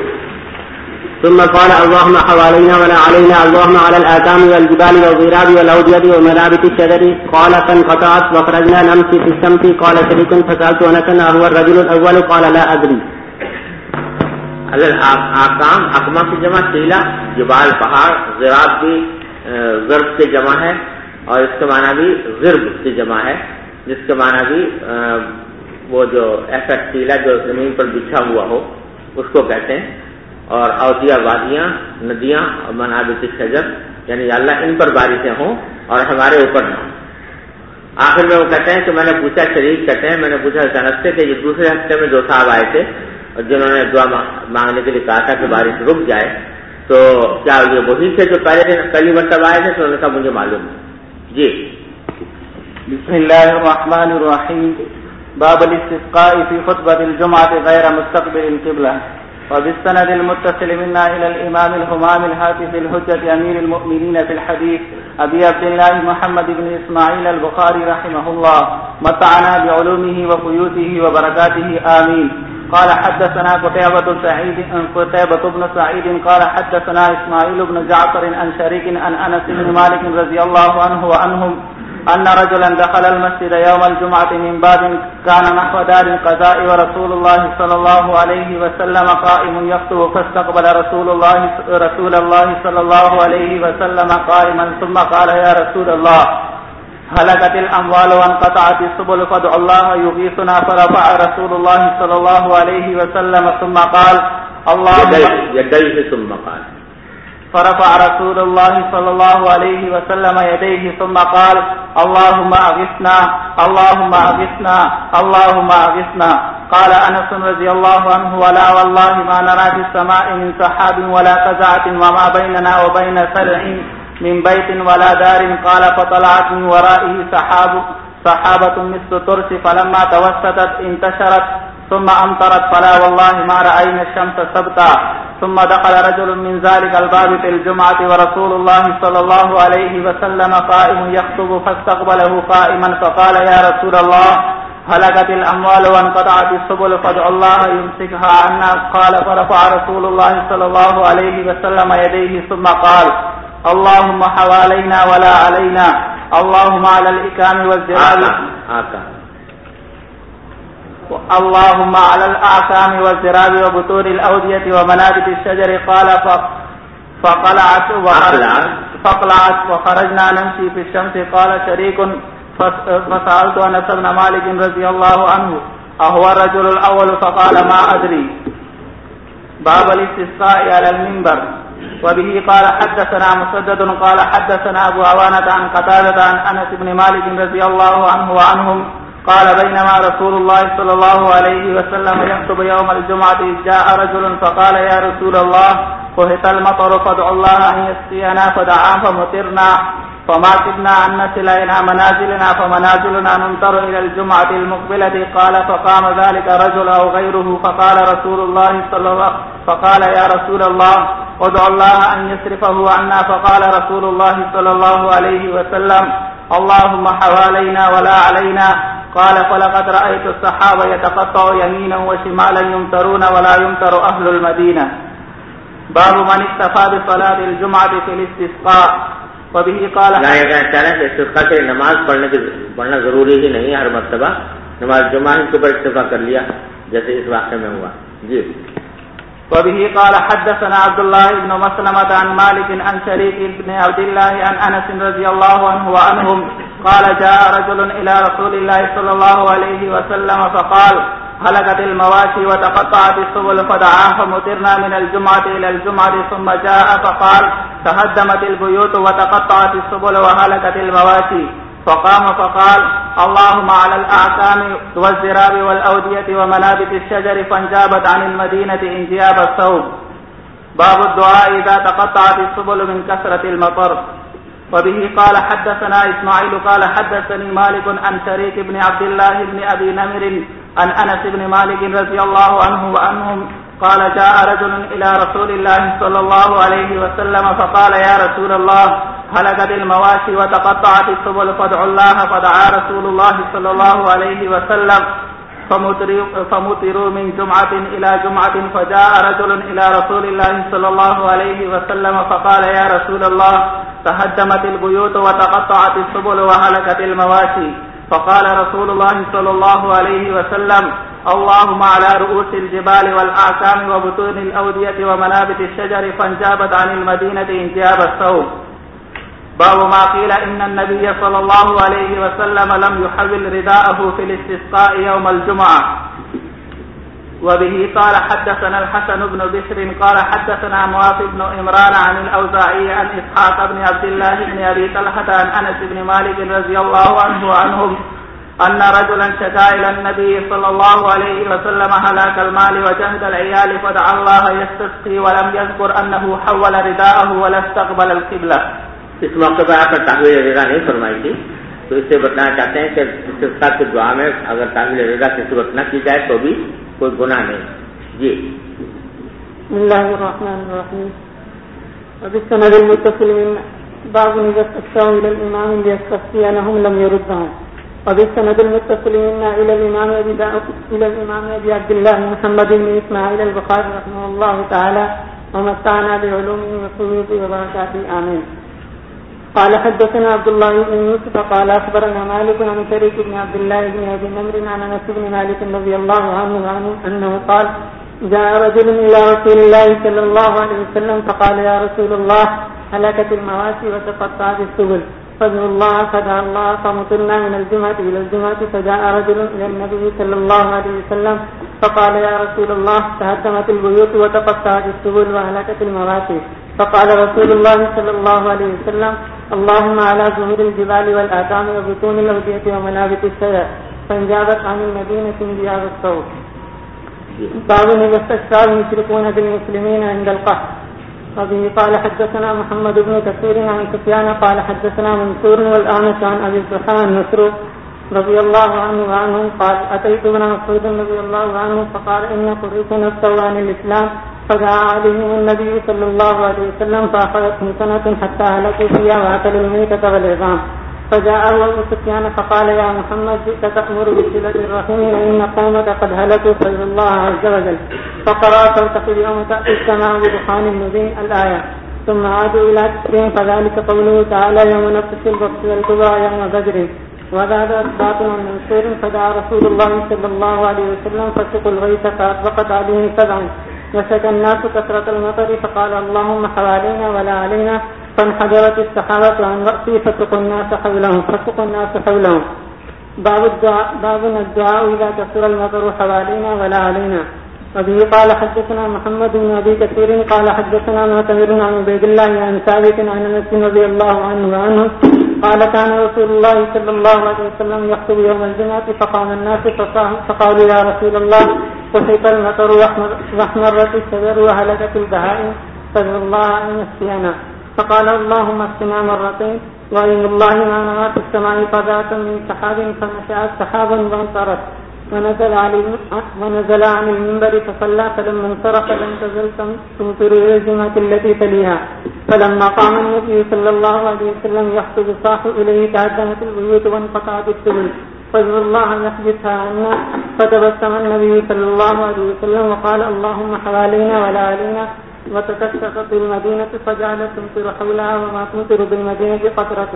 C: ثم قال اللهم حوالينا ولا علينا اللهم على الآثام والجبال والغراب والأودية ومنابت الشجر. قال فانقطعت وخرجنا نمشي في الشمس. قال شريك فسألت أنس هو الرجل الأول قال لا أدري.
A: آکام اقما کی جمع تیلا، جبال پہاڑ، ضراب بھی ضرب کی جمع ہے، اور اس کے معنی بھی ضرب کی جمع ہے، جس کے معنی بھی وہ جو ایسا تیلا جو زمین پر بچھا ہوا ہو اس کو کہتے ہیں. اور اودیا وادیاں، ندیاں اور منابت شجر، یعنی اللہ ان پر بارشیں ہوں اور ہمارے اوپر نہ ہوں. آخر میں وہ کہتے ہیں کہ میں نے پوچھا، شریک کہتے ہیں میں نے پوچھا انس سے کہ یہ دوسرے ہفتے میں جو صاحب آئے تھے اور جنہوں نے دعا مانگنے کے لیے کہا تھا کہ بارش رک جائے، تو کیا یہ وہی تھے جو پہلی مرتبہ آئے تھے؟ تو انہوں نے کہا مجھے معلوم ہے. جی
D: بسم الله الرحمن الرحيم. باب الاستسقاء في خطبة الجمعة غير مستقبل القبلة. وبالسند المتصل منا إلى الإمام الهمام الحافظ الحجة أمير المؤمنين في الحديث أبي عبد الله محمد بن إسماعيل البخاري رحمه الله متعنا بعلومه وفيوته وبركاته آمين. قال حدثنا قتيبة بن سعيد قال حدثنا إسماعيل بن جعفر عن شريك عن أنس بن مالك رضي الله عنه وعنهم أن رجلا دخل المسجد يوم الجمعة من باب كان نحو دار القضاء ورسول الله صلى الله عليه وسلم قائم يخطب فاستقبل رسول الله صلى الله عليه وسلم قائما ثم قال يا رسول الله هلكت الأموال وانقطعت السبل فادعوا الله يغيثنا فرفع رسول الله صلى الله عليه وسلم ثم قال فرفع رسول الله صلى الله عليه وسلم يديه ثم قال اللهم أغثنا اللهم أغثنا اللهم أغثنا. قال أنس رضي الله عنه ولا والله ما نرى في السماء من سحاب ولا قزعة وما بيننا وبين سرع من بيت ولا دار. قال فطلعت من ورائه سحابة مثل ترس فلما توسطت انتشرت ثم أمطرت فلا والله ما رأينا الشمس سبتا. ثم دخل رجل من ذلك الباب في الجمعة ورسول الله صلى الله عليه وسلم قائم يخطب فاستقبله قائما فقال يا رسول الله هلكت الأموال وانقطعت السبل فادعوا الله يمسكها عنا. قال فرفع رسول الله صلى الله عليه وسلم يديه ثم قال اللهم حوالينا ولا علينا اللهم على الإكام والزراب اللهم على الأعكام والزراب وبطون الأودية ومنابت الشجر. قال فقلعت وخرجنا نمشي في الشمس. قال شريك فسألت أنس بن مالك رضي الله عنه أهو الرجل الأول فقال ما أدري. باب الاستسقاء على المنبر. وبه قال حدثنا مسدد قال حدثنا أبو عوانة عن قتادة عن أنس بن مالك رضي الله عنه وعنهم قال بينما رسول الله صلى الله عليه وسلم يخطب يوم الجمعة إذ جاء رجل فقال يا رسول الله قهت المطر فادعوا الله أن يسقينا فدعا فمطرنا فما كدنا أن نصل إلى منازلنا فمنازلنا نمطر إلى الجمعة المقبلة. قال فقام ذلك رجل أو غيره فقال يا رسول الله ادعوا الله أن يصرفه عنا. فقال رسول الله صلى الله عليه وسلم اللهم حوالينا ولا علينا. قال فلقد رأيت الصحابة يتقطع يمينا وشمالا يمطرون ولا يمطر أهل المدينة. باب من اكتفى بصلاة الجمعة في الاستسقاء. وبه قال
A: استسقاء کے نماز پڑھنا ضروری ہی نہیں ہر مرتبہ. نماز جمعہ کے اوپر اکتفا کر لیا جیسے اس واقعے میں ہوا. جی.
D: وبه قال حدثنا عبد الله بن مسلمة عن مالك عن شريك بن عبد الله عن أنس رضي الله عنه وعنهم قال جاء رجل إلى رسول الله صلى الله عليه وسلم فقال هلكت المواشي وتقطعت السبل فدعا فمطرنا من الجمعة إلى الجمعة. ثم جاء فقال تهدمت البيوت وتقطعت السبل وهلكت المواشي. فقام فقال اللهم على الأعكام والزراب والأودية ومنابت الشجر فانجابت عن المدينة انجياب الثوب. باب الدعاء إذا تقطعت السبل من كثرة المطر. وبه قال حدثنا إسماعيل قال حدثني مالك عن شريك بن عبد الله بن أبي نمر عن أنس بن مالك رضي الله عنه وعنهم قال جاء رجل إلى رسول الله صلى الله عليه وسلم فقال يا رسول الله هلكت المواشي وتقطعت السبل فادعوا الله. فدعا رسول الله صلى الله عليه وسلم فمطروا من جمعة إلى جمعة. فجاء رجل إلى رسول الله صلى الله عليه وسلم فقال يا رسول الله تهدمت البيوت وتقطعت السبل وهلكت المواشي. فقال رسول الله صلى الله عليه وسلم اللهم على رؤوس الجبال والأعكام وبطون الأودية ومنابت الشجر فانجابت عن المدينة انجاب الثوب. باب ما قيل إن النبي صلى الله عليه وسلم لم يحول رداءه في الاستسقاء يوم الجمعة. وبه قال حدثنا الحسن بن بشر قال حدثنا موافي بن عمران عن الأوزاعي عن إسحاق بن عبد الله بن أبي طلحة عن أنس بن مالك رضي الله عنه وعنهم أن رجلا شكا إلى النبي صلى الله عليه وسلم هلاك المال وجهد العيال فدعا الله يستسقي ولم يذكر أنه حول رداءه ولا استقبل القبلة.
A: اس موقع پر آپ نے تحویل رضا نہیں فرمائی تھی تو اس سے بتانا چاہتے ہیں کہ استسقاء کی دعا میں اگر تحویل رضا کی صورت نہ کی جائے تو بھی کوئی گناہ نہیں. جی.
C: بسم الله الرحمن الرحيم. وبالسند المتصل من باب إذا استفتوا إلى الإمام ليستفتينهم لم يردهم. وبالسند المتصل منا إلى الإمام أبي عبد الله محمد بن إسماعيل البخاري رحمه الله تعالى ومتعنا بعلومه وفيوضه وبركاته آمين. قال حدثنا عبد الله بن يوسف قال أخبرنا مالك عن شريك بن عبد الله بن أبي نمر عن أنس بن مالك رضي الله عنه أنه قال جاء رجل إلى رسول الله صلى الله عليه وسلم فقال يا رسول الله هلكت المواشي وتقطعت السبل
E: فادعوا الله فدعا الله فمطرنا من الجمعة إلى الجمعة فجاء رجل إلى النبي صلى الله عليه وسلم فقال يا رسول الله تهدمت البيوت وتقطعت السبل وهلكت المواشي فقال رسول الله صلى الله عليه وسلم اللهم على ظهور الجبال والآثام وبطون الأودية ومنابت الشجر فانجابت عن المدينة انجاب الصوت. باب يستشفى المشركون بالمسلمين عند القحط. وبه قال حدثنا محمد بن كثير عن سفيان قال حدثنا منصور والأعمش عن أبي الضحى مسروق رضي الله عنه وعنهم قال أتيت ابن مسعود رضي الله عنه فقال إن قريش نفسوا عن الإسلام فدعا عليهم النبي صلى الله عليه وسلم فأخذتهم سنة حتى هلكوا فيها وأكلوا الميتة والعظام فجاءه أبو سفيان فقال يا محمد جئت تأمر بصلة الرحم وإن قومك قد هلكوا فإذ الله عز وجل فقرأ فارتقب يوم تأتي السماء بدخان مبين الآية ثم عادوا إلى تسرين فذلك قوله تعالى يوم نبطش البطش والكبرى يوم بدر وذهب أسباط من منصور فدعا رسول الله صلى الله عليه وسلم فسقوا الغيث فأطبقت عليه سبعا وشكى الناس كثرة المطر فقال اللهم حوالينا ولا علينا فانحدرت السحابة عن رأسي فسقوا الناس حولهم. باب الدعاء إذا كثر المطر حوالينا ولا علينا. وبه قال حدثنا محمد بن أبي كثير قال حدثنا معتمر عن عبيد الله عن ثابت عن أنس رضي الله عنه وعنه قال كان رسول الله صلى الله عليه وسلم يخطب يوم الجمعة فقام الناس فقالوا يا رسول الله وحيط المطر واحمرت الشجر وهلكت البهائم فادعوا الله أن يسقينا فقال اللهم اسقنا مرتين وإن الله ما نوى في السماء قذاة من سحاب فنشأت سحابا وانصرت ونزل عن المنبر فصلى فلما انصرف لم تزل تمطر إلى الجمعة التي تليها فلما قام النبي صلى الله عليه وسلم يخطب صاح إليه تهدمت البيوت وانقطعت السبل فادعوا الله أن يحبسها عنا فتبسم النبي صلى الله عليه وسلم وقال اللهم حوالينا ولا علينا وتكشفت المدينة فجعلت تمطر حولها وما تمطر بالمدينة قطرة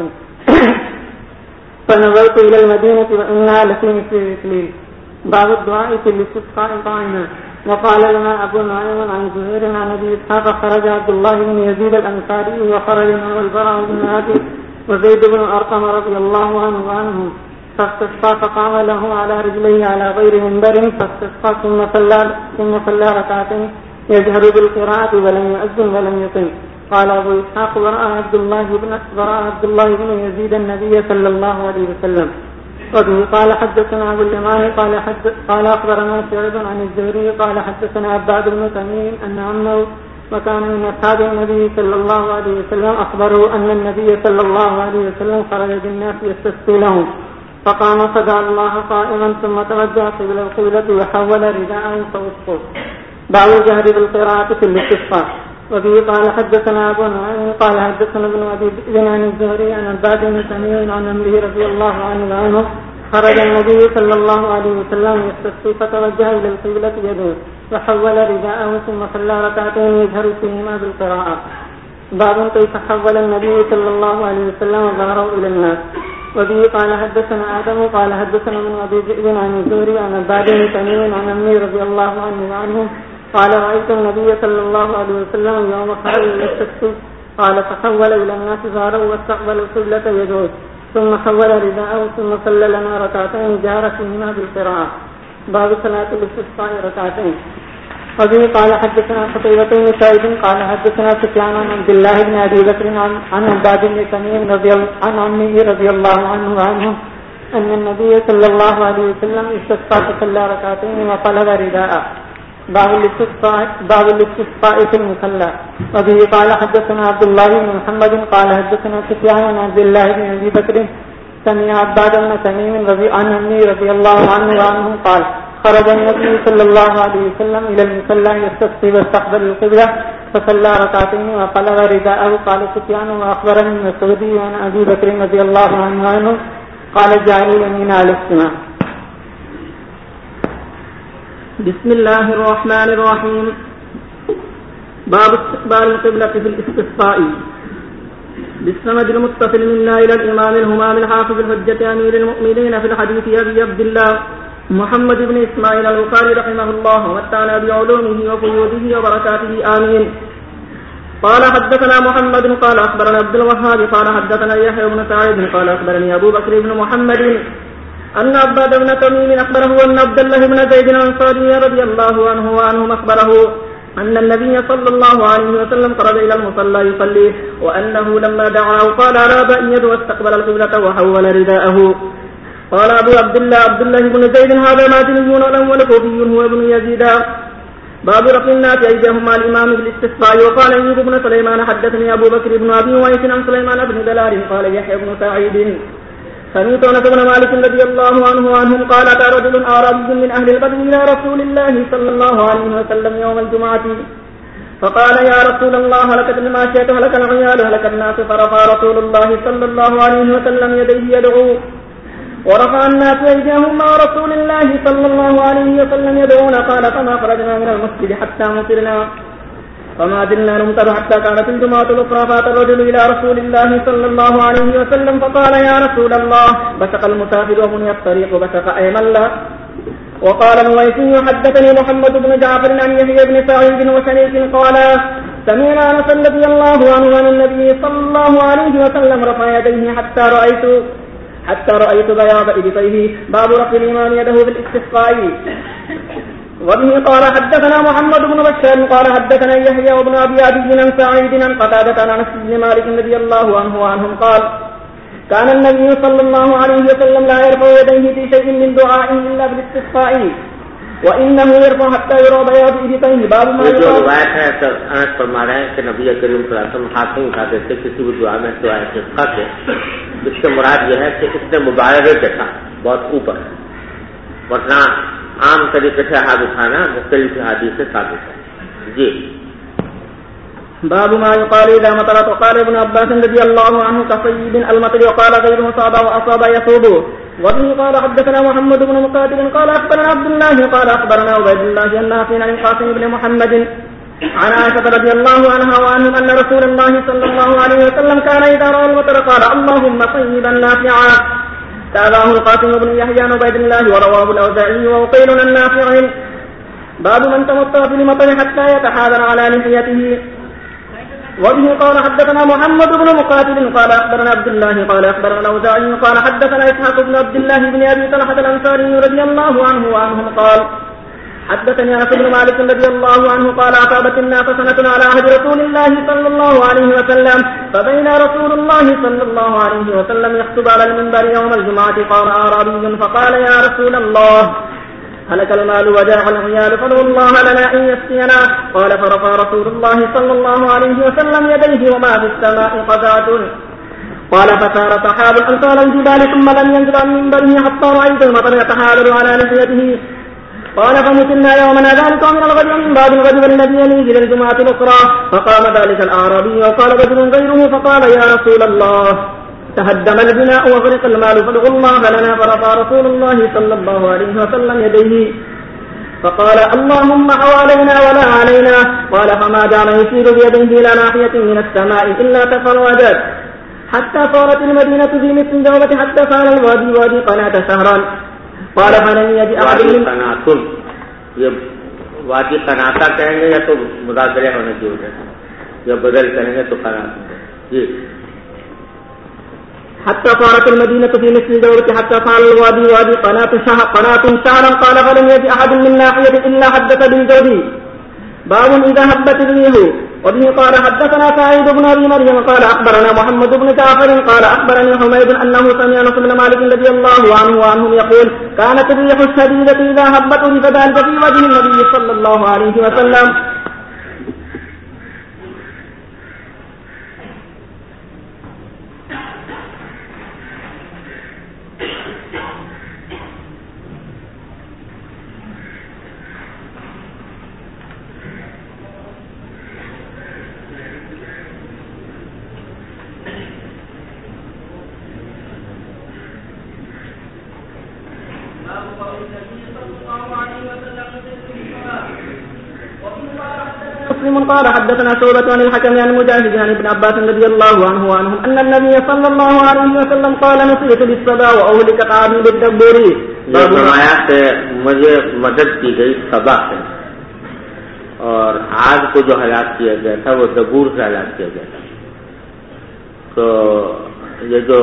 E: فنظرت إلى المدينة وإنها لفي مثل الإكليل. باب الدعاء في الاستسقاء قائما. وقال لنا أبو نعيم عن زهير عن أبي إسحاق خرج عبد الله بن يزيد الأنصاري وخرج معه البراء بن عازب وزيد بن أرقم رضي الله عنهم فاستسقى فقام له على رجليه على غير منبر فاستسقى ثم صلى ركعتين يجهر بالقراءة ولم يؤذن ولم يقم. قال أبو إسحاق ورأى عبد الله بن يزيد النبي صلى الله عليه وسلم. وبه قال حدثنا أبو اليمان قال أخبرنا شعيب عن الزهري قال حدثنا عباد بن تميم أن عمه وكان من أصحاب النبي صلى الله عليه وسلم أخبره أن النبي صلى الله عليه وسلم خرج بالناس يستسقي لهم فقام فدعا الله قائما ثم توجه قبل القبلة وحول رداءه فوسقه. باب الجهر بالقراءة في الاستسقاء. وبه قال حدثنا أبو نعيم قال حدثنا ابن أبي ذئب عن الزهري عن عباد بن تميم عن عمرو رضي الله عنه خرج النبي صلى الله عليه وسلم يستسقي فتوجه إلى القبلة يدعو وحول رداءه ثم صلى ركعتين يجهر فيهما بالقراءة. باب كيف حول النبي صلى الله عليه وسلم ظهره إلى الناس. وبه قال حدثنا آدم قال حدثنا ابن أبي ذئب عن الزهري عن عباد بن تميم عن عمرو رضي الله عنه قال رأيت النبي صلى الله عليه وسلم يوم خرج يستسقي قال فحول إلى الناس ظهره واستقبل القبلة يدعو ثم حول رداءه ثم صلى لنا ركعتين جهر فيهما بالقراءة. باب صلاة الاستسقاء ركعتين. وبه قال حدثنا قتيبة بن سعيد قال حدثنا سفيان عن عبد الله بن أبي بكر عن عباد بن تميم عن عمه رضي الله عنه أن النبي صلى الله عليه وسلم استسقى فصلى ركعتين وطلب رداءه. باب الاستسقاء في المصلى. وبه قال حدثنا عبد الله بن محمد قال حدثنا سفيان عن عبد الله بن أبي بكر سمع عباد بن تميم عن عمه رضي الله عنه قال خرج النبي صلى الله عليه وسلم إلى المصلى يستسقي واستقبل القبلة فصلى ركعتين وطلب رداءه. قال سفيان وأخبرني مسعودي عن أبي بكر رضي الله عنه قال جعلوا يمين على السماء.
C: بسم الله الرحمن الرحيم. باب استقبال القبلة في الاستسقاء. بالسند المتصل منا إلى الإمام الهمام الحافظ الحجة أمير المؤمنين في الحديث أبي عبد الله محمد بن إسماعيل البخاري رحمه الله وتعالى بعلومه وفيوضه وبركاته آمين. قال حدثنا محمد قال أخبرنا عبد الوهاب قال حدثنا يحيى بن سعيد قال أخبرني أبو بكر بن محمد أن عباد بن تميم أخبره أن عبد الله بن زيد الأنصاري رضي الله عنه وعنهم أخبره أن النبي صلى الله عليه وسلم خرج إلى المصلى يصلي وأنه لما دعاه قال أراد أن يدعو واستقبل القبلة وحول رداءه. قال أبو عبد الله بن زيد هذا مازني ولم كوفي هو ابن يزيد. باب رفع الناس أيديهم مع الإمام بالاستسقاء. وقال أيوب بن سليمان حدثني أبو بكر بن أبي ويس عن سليمان بن دلال قال يحيى بن سعيد سمعت أنس بن مالك رضي الله عنه وعنهم قال أتى رجل أعرابي من أهل البدو إلى رسول الله صلى الله عليه وسلم يوم الجمعة فقال يا رسول الله هلكت الماشية هلك العيال هلك الناس فرفع رسول الله صلى الله عليه وسلم يديه يدعو ورفع الناس أيديهم مع رسول الله صلى الله عليه وسلم يدعون. قال فما خرجنا من المسجد حتى مطرنا فما زلنا نمطر حتى كانت الجمعة الأخرى فأتى الرجل إلى رسول الله صلى الله عليه وسلم فقال يا رسول الله بشق المسافر ومني الطريق بشق أيمن له. وقال الويسي حدثني محمد بن جعفر عن يحيى بن سعيد وشريك قال سمعنا أنس رضي الله عنه عن النبي صلى الله عليه وسلم رفع يديه حتى رأيت بياض إبطيه. باب رفع الإمام يده بالاستسقاء. وبه قال حدثنا محمد بن بشار قال حدثنا يحيى بن أبي عدي عن سعيد عن قتادة عن أنس بن مالك رضي الله عنه وعنهم قال كان النبي صلى الله عليه وسلم لا يرفع يديه في شيء من دعاء إلا بالاستسقاء وإنه يرفع حتى يرى بياض إبطيه. باب ما
A: جو روایت ہے انس فرما رہے ہیں کہ نبی کریم صلی اللہ علیہ وسلم ہاتھ نہیں اٹھاتے تھے کسی بھی دعا میں دعائے استسقاء سے. اس سے مراد یہ ہے کہ اس نے مبالغے کے ساتھ بہت اوپر ورنہ عام طریقے سے ہاتھ اٹھانا مختلف حدیث سے ثابت ہے. جی
C: باب ما يقال إذا مطرت. وقال ابن عباس رضي الله عنه كصيب المطر وقال غيره أصاب يصوب. وبه قال حدثنا محمد بن مقاتل قال أخبرنا عبد الله قال أخبرنا عبيد الله النافع عن القاسم بن محمد عن عائشة رضي الله عنها وعنهم أن رسول الله صلى الله عليه وسلم كان إذا رأى المطر قال اللهم طيبا نافعا. تابعه القاسم بن يحيى عن عبيد الله ورواه الأوزاعي ووقيل النافع. باب من تمتع في المطر حتى يتحاذر على لحيته. وبه قال حدثنا محمد بن مقاتل قال أخبرنا عبد الله قال أخبرنا الأوزاعي قال حدثنا إسحاق بن عبد الله بن أبي طلحة الأنصاري رضي الله عنه وعنهم قال حدثني أنس بن مالك رضي الله عنه قال أصابت الناس سنة على عهد رسول الله صلى الله عليه وسلم فبين رسول الله صلى الله عليه وسلم يخطب على المنبر يوم الجمعة قال أعرابي فقال يا رسول الله هلك المال وجاع العيال فادعوا الله لنا إن يسقينا. قال فرفع رسول الله صلى الله عليه وسلم يديه وما في السماء قطعة. قال فسار سحاب أمثال الجبال ثم لم ينزل عن منبره حتى رأيت المطر يتحاذر على لحيته. قال فمتنا يومنا ذلك من الغد من بعد الغد الذي يليه إلى الجمعة الأخرى. فقام ذلك الأعرابي وقال رجل غيره فقال يا رسول الله تهدم البناء وغرق المال فادعوا الله لنا. فرفع رسول الله صلى الله عليه وسلم يديه فقال اللهم حوالينا ولا علينا. قال فما جعل يشير بيده إلى ناحية من السماء إلا تفرجت حتى صارت المدينة في مثل جوبة حتى صار الوادي وادي قناة شهرا. قال فلن يجد أحد
A: یہ وادی قناتا کہیں گے یا تو مداخلے ہونے کی وجہ سے یا بدل کریں گے تو قناتا. جی
C: حتى صارت المدينة في مثل دورة حتى صار الوادي وادي قناة شهرا. قال فلم يجد أحد من ناحية إلا حدث بالجودي. باب إذا هبت الريح. وبه قال حدثنا سعيد بن أبي مريم قال أخبرنا محمد بن جعفر قال أخبرني حميد أنه سمع أنس بن مالك رضي الله عنه وعنهم يقول كانت الريح الشديدة إذا هبت فذلك في وجه النبي صلى الله عليه وسلم. قال حدثنا شعبة عن الحكم عن مجاهد عن ابن عباس رضي الله عنه وعنهم أن النبي صلى الله عليه وسلم قال نصرت بالصبا وأهلك عادي بالدبوري.
A: یہ فرمایا کہ مجھے مدد کی گئی صبا سے اور عاد کو جو ہلاک کیا گیا تھا وہ دبور سے ہلاک کیا گیا تھا. تو یہ جو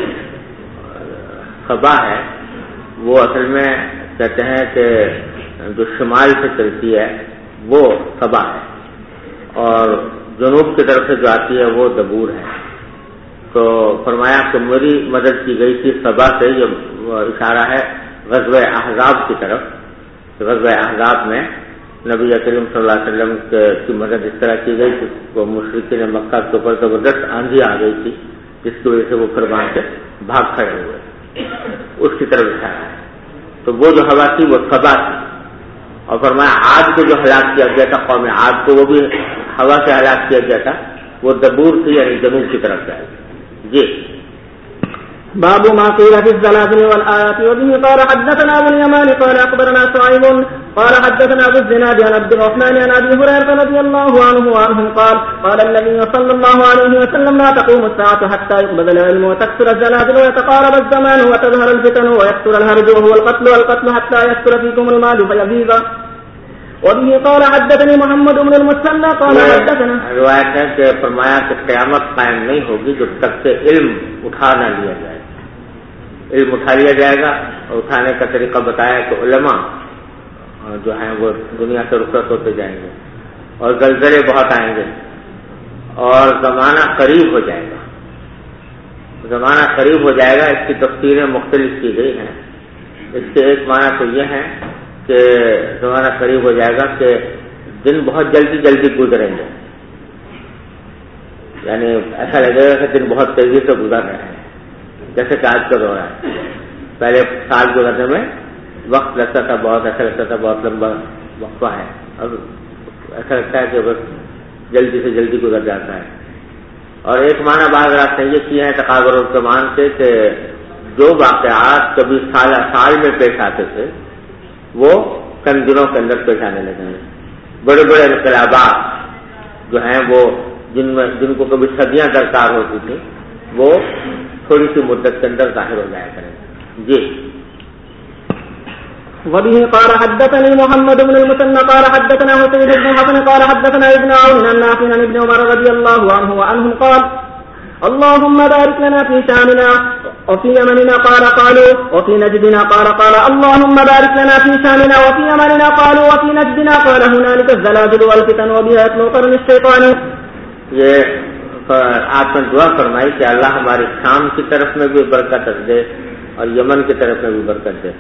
A: سبا ہے وہ اصل میں کہتے ہیں کہ جو شمال سے چلتی ہے وہ سبا ہے اور جنوب کی طرف سے جو آتی ہے وہ دبور ہے. تو فرمایا کہ میری مدد کی گئی تھی سبا سے. یہ اشارہ ہے غزوہ احزاب کی طرف. غزوہ احزاب میں نبی کریم صلی اللہ علیہ وسلم کی مدد اس طرح کی گئی کہ وہ مشرکین مکہ کے اوپر زبردست آندھی آ گئی تھی جس کی وجہ سے وہ پھر وہاں سے بھاگ کھڑے ہوئے. اس کی طرف اشارہ ہے. تو وہ جو ہوا تھی وہ سبا تھی. اور فرمایا عاد کو جو ہلاک کیا گیا تھا قوم عاد کو وہ بھی ہوا سے ہلاک کیا گیا تھا. وہ دبور تھی یعنی جنوب کی طرف جائے. جی
C: باب ما قيل في الزلازل والآيات. وبه قال حدثنا ابو اليمان قال اخبرنا شعيب قال حدثنا ابو الزناد عن عبد الرحمن عن ابي هريره رضي الله عنه وعنهم قال النبي صلى الله عليه وسلم لا تقوم الساعه حتى يقبض العلم وتكثر الزلازل ويتقارب الزمان وتظهر الفتن ويكثر الهرج وهو القتل حتى يكثر فيكم المال فيغيظ. وبه قال حدثني محمد بن المثنى قال حدثنا.
A: روایت ہے کہ فرمایا کہ قیامت قائم نہیں ہوگی جب تک کہ علم اٹھا نہ لیا جائے. علم اٹھا لیا جائے گا اور اٹھانے کا طریقہ بتایا کہ علماء جو ہیں وہ دنیا سے رخصت ہوتے جائیں گے اور زلزلے بہت آئیں گے اور زمانہ قریب ہو جائے گا. زمانہ قریب ہو جائے گا. اس کی تفسیریں مختلف کی گئی ہیں. اس کے ایک معنی تو یہ ہے کہ زمانہ قریب ہو جائے گا کہ دن بہت جلدی جلدی گزریں گے. یعنی ایسا لگے گا کہ دن بہت تیزی سے گزر رہے ہیں جیسے کہ آج کا دور ہے. پہلے سال گزرنے میں وقت لگتا تھا بہت. ایسا لگتا تھا بہت لمبا وقفہ ہے. اب ایسا لگتا ہے کہ بس جلدی سے جلدی گزر جاتا ہے. اور ایک معنی بعض رات نے یہ کیا ہے تقابل الزمان سے کہ جو واقعات کبھی سال میں پیش آتے تھے وہ چند دنوں کے اندر پیش آنے لگے ہیں. بڑے بڑے انقلابات جو ہیں وہ جن کو کبھی صدیاں درکار ہوتی تھی وہ تھوڑی سی مدت کے اندر ظاہر ہو جایا کریں. جی
C: وبه قال حدثني محمد بن المثنى قال حدثنا حسين بن حسن قال حدثنا ابن عون عن نافع عن ابن عمر رضي الله عنه وعنهم قال اللهم بارك لنا في شامنا وفي يمننا قالوا وفي نجدنا قال اللهم بارك لنا في شامنا وفي يمننا قالوا وفي نجدنا قال هنالك الزلازل والفتن وبها يطلع قرن الشيطان.
A: یہ آپ نے دعا فرمائی کہ اللہ ہماری شام کی طرف میں بھی برکت دے اور یمن کی طرف میں بھی برکت دے.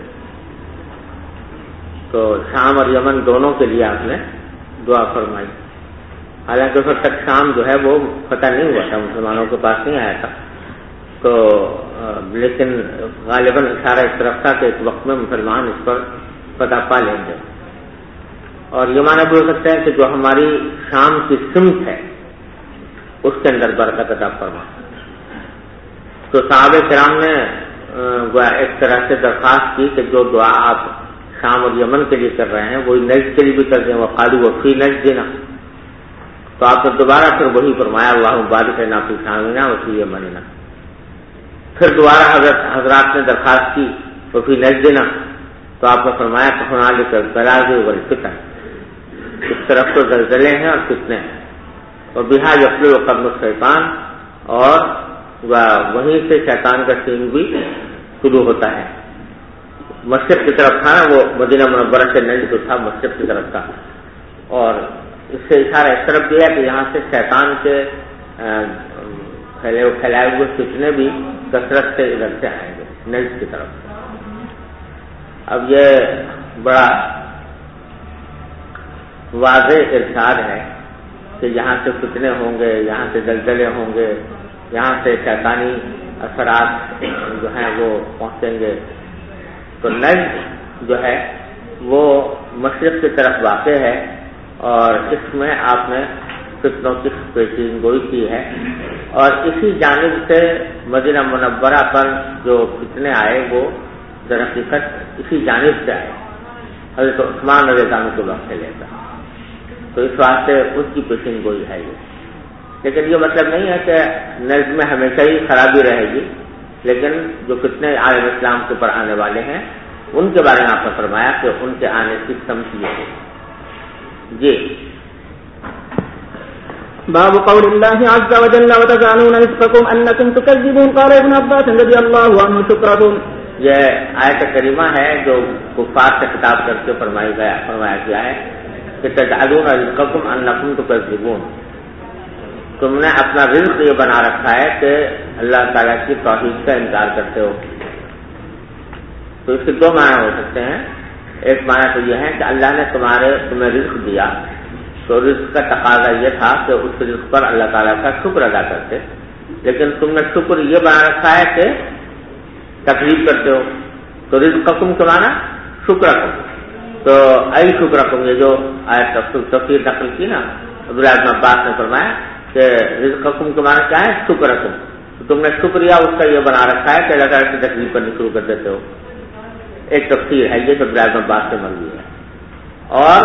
A: تو شام اور یمن دونوں کے لیے آپ نے دعا فرمائی. حالانکہ اس وقت تک شام جو ہے وہ فتح نہیں ہوا تھا, مسلمانوں کے پاس نہیں آیا تھا. تو لیکن غالباً اشارہ اس طرف تھا کہ اس وقت میں مسلمان اس پر فتح پا لیں گے. اور یہ معنی بھی ہو سکتا ہے کہ جو ہماری شام کی سمت ہے اس کے اندر برکت عطا فرما. تو صحابہ کرام نے ایک طرح سے درخواست کی کہ جو دعا آپ شام اور یمن کے لیے کر رہے ہیں وہی نجد کے لیے بھی کر دیں. وہ قالوا وفی نجدنا. تو آپ نے دوبارہ پھر وہی فرمایا اللہم بارک لنا فی شامنا وفی یمننا. پھر دوبارہ حضرات نے درخواست کی وفی نجدنا. تو آپ نے فرمایا کہ ہنالک الزلازل والفتن. اس طرف تو زلزلے ہیں اور فتنے ہیں. اور بہا یطلع قرن الشیطان, اور وہیں سے شیطان کا سینگ بھی شروع ہوتا ہے. مشرق کی طرف تھا نا وہ, مدینہ منورہ سے نجد تھا مشرق کی طرف تھا. اور اس سے اشارہ اس طرف دیا کہ یہاں سے شیطان کے پھیلائے ہوئے فتنے بھی کثرت سے ادھر سے آئیں گے نجد کی طرف. اب یہ بڑا واضح ارشاد ہے کہ یہاں سے فتنے ہوں گے, یہاں سے زلزلے ہوں گے, یہاں سے شیطانی اثرات جو ہیں وہ پہنچیں گے. تو نجد جو ہے وہ مشرق کی طرف واقع ہے اور اس میں آپ نے فتنوں کی پیشین گوئی کی ہے. اور اسی جانب سے مدینہ منورہ پر جو فتنے آئے وہ در حقیقت اسی جانب سے آئے. حضرت عثمان رضی اللہ عنہ کے وقت سے لے کر. تو اس واسطے اس کی پیشین گوئی ہے یہ. لیکن یہ مطلب نہیں ہے کہ نظم میں ہمیشہ ہی خرابی رہے گی, لیکن جو فتنے عالم اسلام کے اوپر آنے والے ہیں ان کے بارے میں آپ نے فرمایا کہ ان کے آنے کی سمجھ یہ ہے. جی
C: باب قول الله عز وجل وتزعمون رزقكم أنكم تكذبون قال ابن عباس رضي الله عنه شكركم.
A: یہ آیت کریمہ ہے جو کفار سے خطاب کر کے فرمایا گیا ہے کہ تجعلون رزقکم انکم تکذبون، تم نے اپنا رزق یہ بنا رکھا ہے کہ اللہ تعالیٰ کی توحید کا انکار کرتے ہو. تو اس کے دو معنی ہو سکتے ہیں. ایک معنی تو یہ ہے کہ اللہ نے تمہیں رزق دیا تو رزق کا تقاضا یہ تھا کہ اس رزق پر اللہ تعالیٰ کا شکر ادا کرتے، لیکن تم نے شکر یہ بنا رکھا ہے کہ تکلیف کرتے ہو. تو رزقکم کے معنی شکرکم. تو ای شکرکم یہ جو آیت تفسیر نقل کی نا عبداللہ بن عباس نے فرمایا کہ رزقکم کے معنی کیا ہے؟ شکرکم. تو تم نے شکریہ اس کا یہ بنا رکھا ہے کہ اللہ تعالیٰ کی تکلیف کرنی شروع کر دیتے ہو. ایک تفسیر ہے یہ عبداللہ بن عباس سے مروی ہے. اور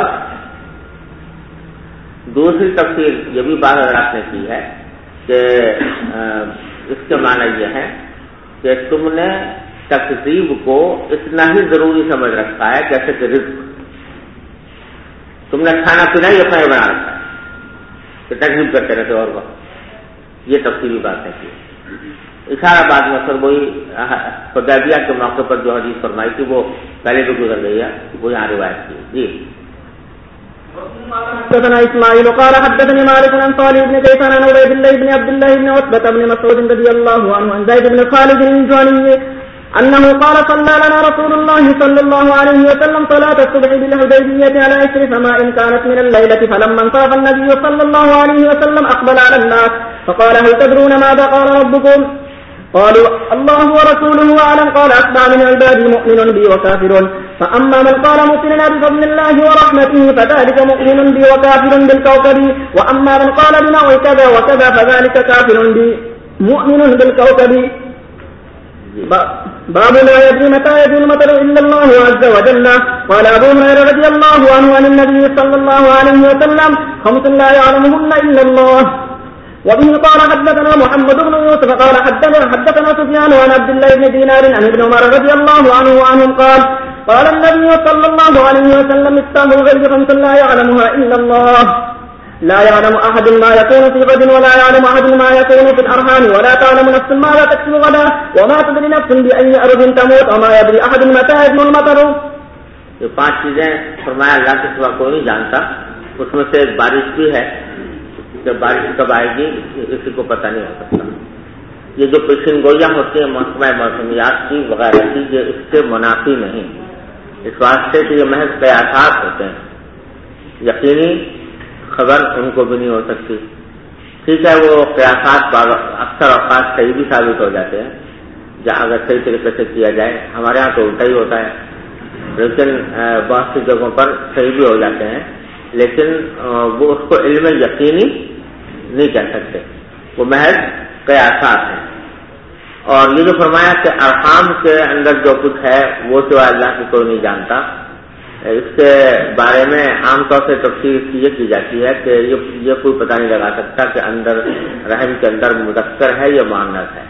A: دوسری تفسیر یہ بھی بعض حضرات نے کی ہے کہ اس کے معنی یہ ہے کہ تم نے تکذیب کو اتنا ہی ضروری سمجھ رکھا ہے جیسے کہ رزق. تم نے کھانا پینا ہی اپنا ہی بنا رکھا ہے کہ تکذیب کرتے رہتے اور وقت. یہ تفصیلی باتیں کی. اشارہ بعد میں سر وہی حدیبیہ کے موقع پر جو حدیث فرمائی تھی وہ پہلے بھی گزر گئی ہے، وہ یہاں روایت کی. جی
C: حدثنا اسماعيل قال حدثني مالك عن صالح بن كيسان عن عبيد الله بن عبد الله بن عتبة بن مسعود رضي الله عنه عن زيد بن خالد الجهني أنه قال صلى لنا رسول الله صلى الله عليه وسلم صلاة الصبح بالحديبية على عشر سماء كانت من الليلة فلما انصرف النبي صلى الله عليه وسلم أقبل على الناس فقال هل تدرون ماذا قال ربكم؟ قالوا الله ورسوله أعلم. قال أتبع من عبادي مؤمن بي وكافر، فأما من قال مؤمنا بفضل الله ورحمته فذلك مؤمن بي وكافر بالكوكب، وأما من قال بنوع كذا وكذا فذلك كافر بي مؤمن بالكوكب. باب لا يدري متى يجي المطر إلا الله عز وجل. قال أبو هريرة رضي الله عنه عن النبي صلى الله عليه وسلم خمس لا يعلمهن إلا الله. وبه قال حدثنا محمد بن يوسف قال حدثنا سفيان عن عبد الله بن دينار عن ابن عمر رضي الله عنه وعنهم قال النبي صلى الله عليه وسلم مفتاح الغيب خمس لا يعلمها إلا الله. لا يعلم أحد ما يكون في غد ولا يعلم أحد ما يكون في الأرحام ولا تعلم نفس ماذا تكسب غدا وما تدري نفس بأي أرض تموت وما يدري أحد متى يجن المطر.
A: یہ 5 چیزیں فرمایا اللہ کے سوا کوئی نہیں جانتا. اس میں سے ایک بارش بھی ہے کہ بارش کب آئے گی کسی کو پتہ نہیں ہو سکتا. یہ جو پیشن گوئیاں ہوتی ہیں محکمہ موسمیات کی وغیرہ کی یہ اس سے منافی نہیں، اس واسطے کہ یہ محض قیاسات ہوتے ہیں، یقینی خبر ان کو بھی نہیں ہو سکتی. ٹھیک ہے وہ قیاسات اکثر اوقات صحیح بھی ثابت ہو جاتے ہیں جہاں اگر صحیح طریقے سے کیا جائے. ہمارے ہاں تو الٹا ہی ہوتا ہے، لیکن بہت سی جگہوں پر صحیح بھی ہو جاتے ہیں، لیکن وہ اس کو علم یقینی نہیں کہہ سکتے، وہ محض قیاسات ہیں. اور یہ جو فرمایا کہ ارحام کے اندر جو کچھ ہے وہ تو اللہ کی کوئی نہیں جانتا، اس کے بارے میں عام طور سے تفسیر یہ کی جاتی ہے کہ یہ کوئی پتہ نہیں لگا سکتا کہ اندر رحم کے اندر مذکر ہے یا مؤنث ہے.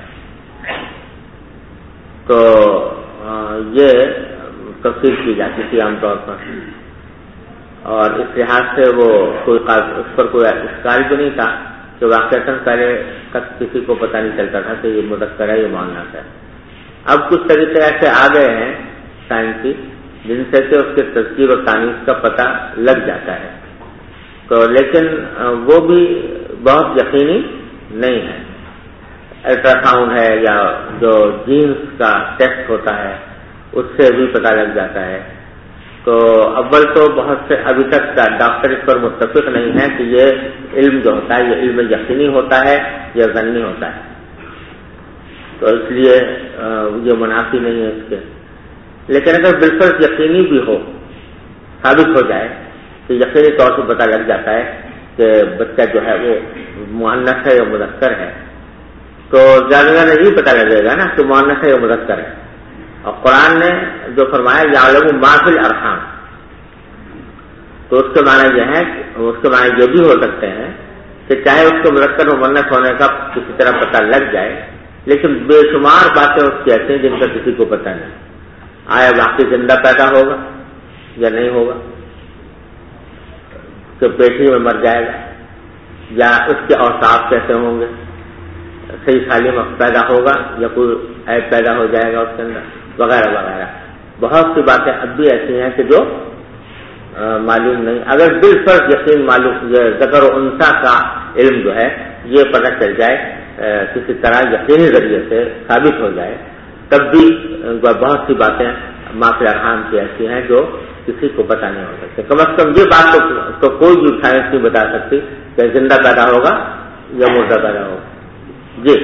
A: تو یہ تفسیر کی جاتی تھی عام طور پر، اور اس لحاظ سے وہ اس پر کوئی اشکال بھی نہیں تھا کہ واقعتاً پہلے تک کسی کو پتہ نہیں چلتا تھا کہ یہ مذکر ہے یہ مؤنث ہے. اب کچھ طریقے ایسے آ گئے ہیں سائنسی جن سے کہ اس کے تذکیر اور تانیث کا پتہ لگ جاتا ہے، تو لیکن وہ بھی بہت یقینی نہیں ہے. الٹرا ساؤنڈ ہے یا جو جینس کا ٹیسٹ ہوتا ہے اس سے بھی پتہ لگ جاتا ہے. تو اول تو بہت سے ابھی تک ڈاکٹر اس پر متفق نہیں ہے کہ یہ علم جو ہوتا ہے یہ علم یقینی ہوتا ہے یا ظنی ہوتا ہے، تو اس لیے یہ منافی نہیں ہے اس کے. لیکن اگر بالکل یقینی بھی ہو، ثابت ہو جائے کہ یقینی طور سے پتہ لگ جاتا ہے کہ بچہ جو ہے وہ مؤنث ہے یا مذکر ہے، تو زیادہ نہیں پتہ لگے گا نا کہ مؤنث ہے یا مذکر ہے. اور قرآن نے جو فرمایا یعلم ما فی الارحام، تو اس کے معنی یہ ہے، اس کے معنی یہ بھی ہو سکتے ہیں کہ چاہے اس کے مذکر و مؤنث ہونے کا کسی طرح پتہ لگ جائے، لیکن بے شمار باتیں اس کی ایسی ہیں جن کا کسی کو پتہ نہیں. آیا واقعی زندہ پیدا ہوگا یا نہیں ہوگا، کہ پیٹھی میں مر جائے گا یا اس کے اوصاف کیسے ہوں گے، صحیح سالم پیدا ہوگا یا کوئی عیب پیدا ہو جائے گا اس کے اندر، وغیرہ وغیرہ. بہت سی باتیں اب بھی ایسی ہیں کہ جو معلوم نہیں. اگر بالفرض یقین معلوم ذکر و انثى کا علم جو ہے یہ پتہ چل جائے کسی طرح یقینی ذریعے سے ثابت ہو جائے، تب بھی بہت سی باتیں معافی ارحام کی ایسی ہیں جو کسی کو پتہ نہیں ہو سکتے. کم از کم یہ بات تو کوئی بھی سائنس نہیں بتا سکتی کہ زندہ پیدا ہوگا یا مردہ پیدا ہوگا. جی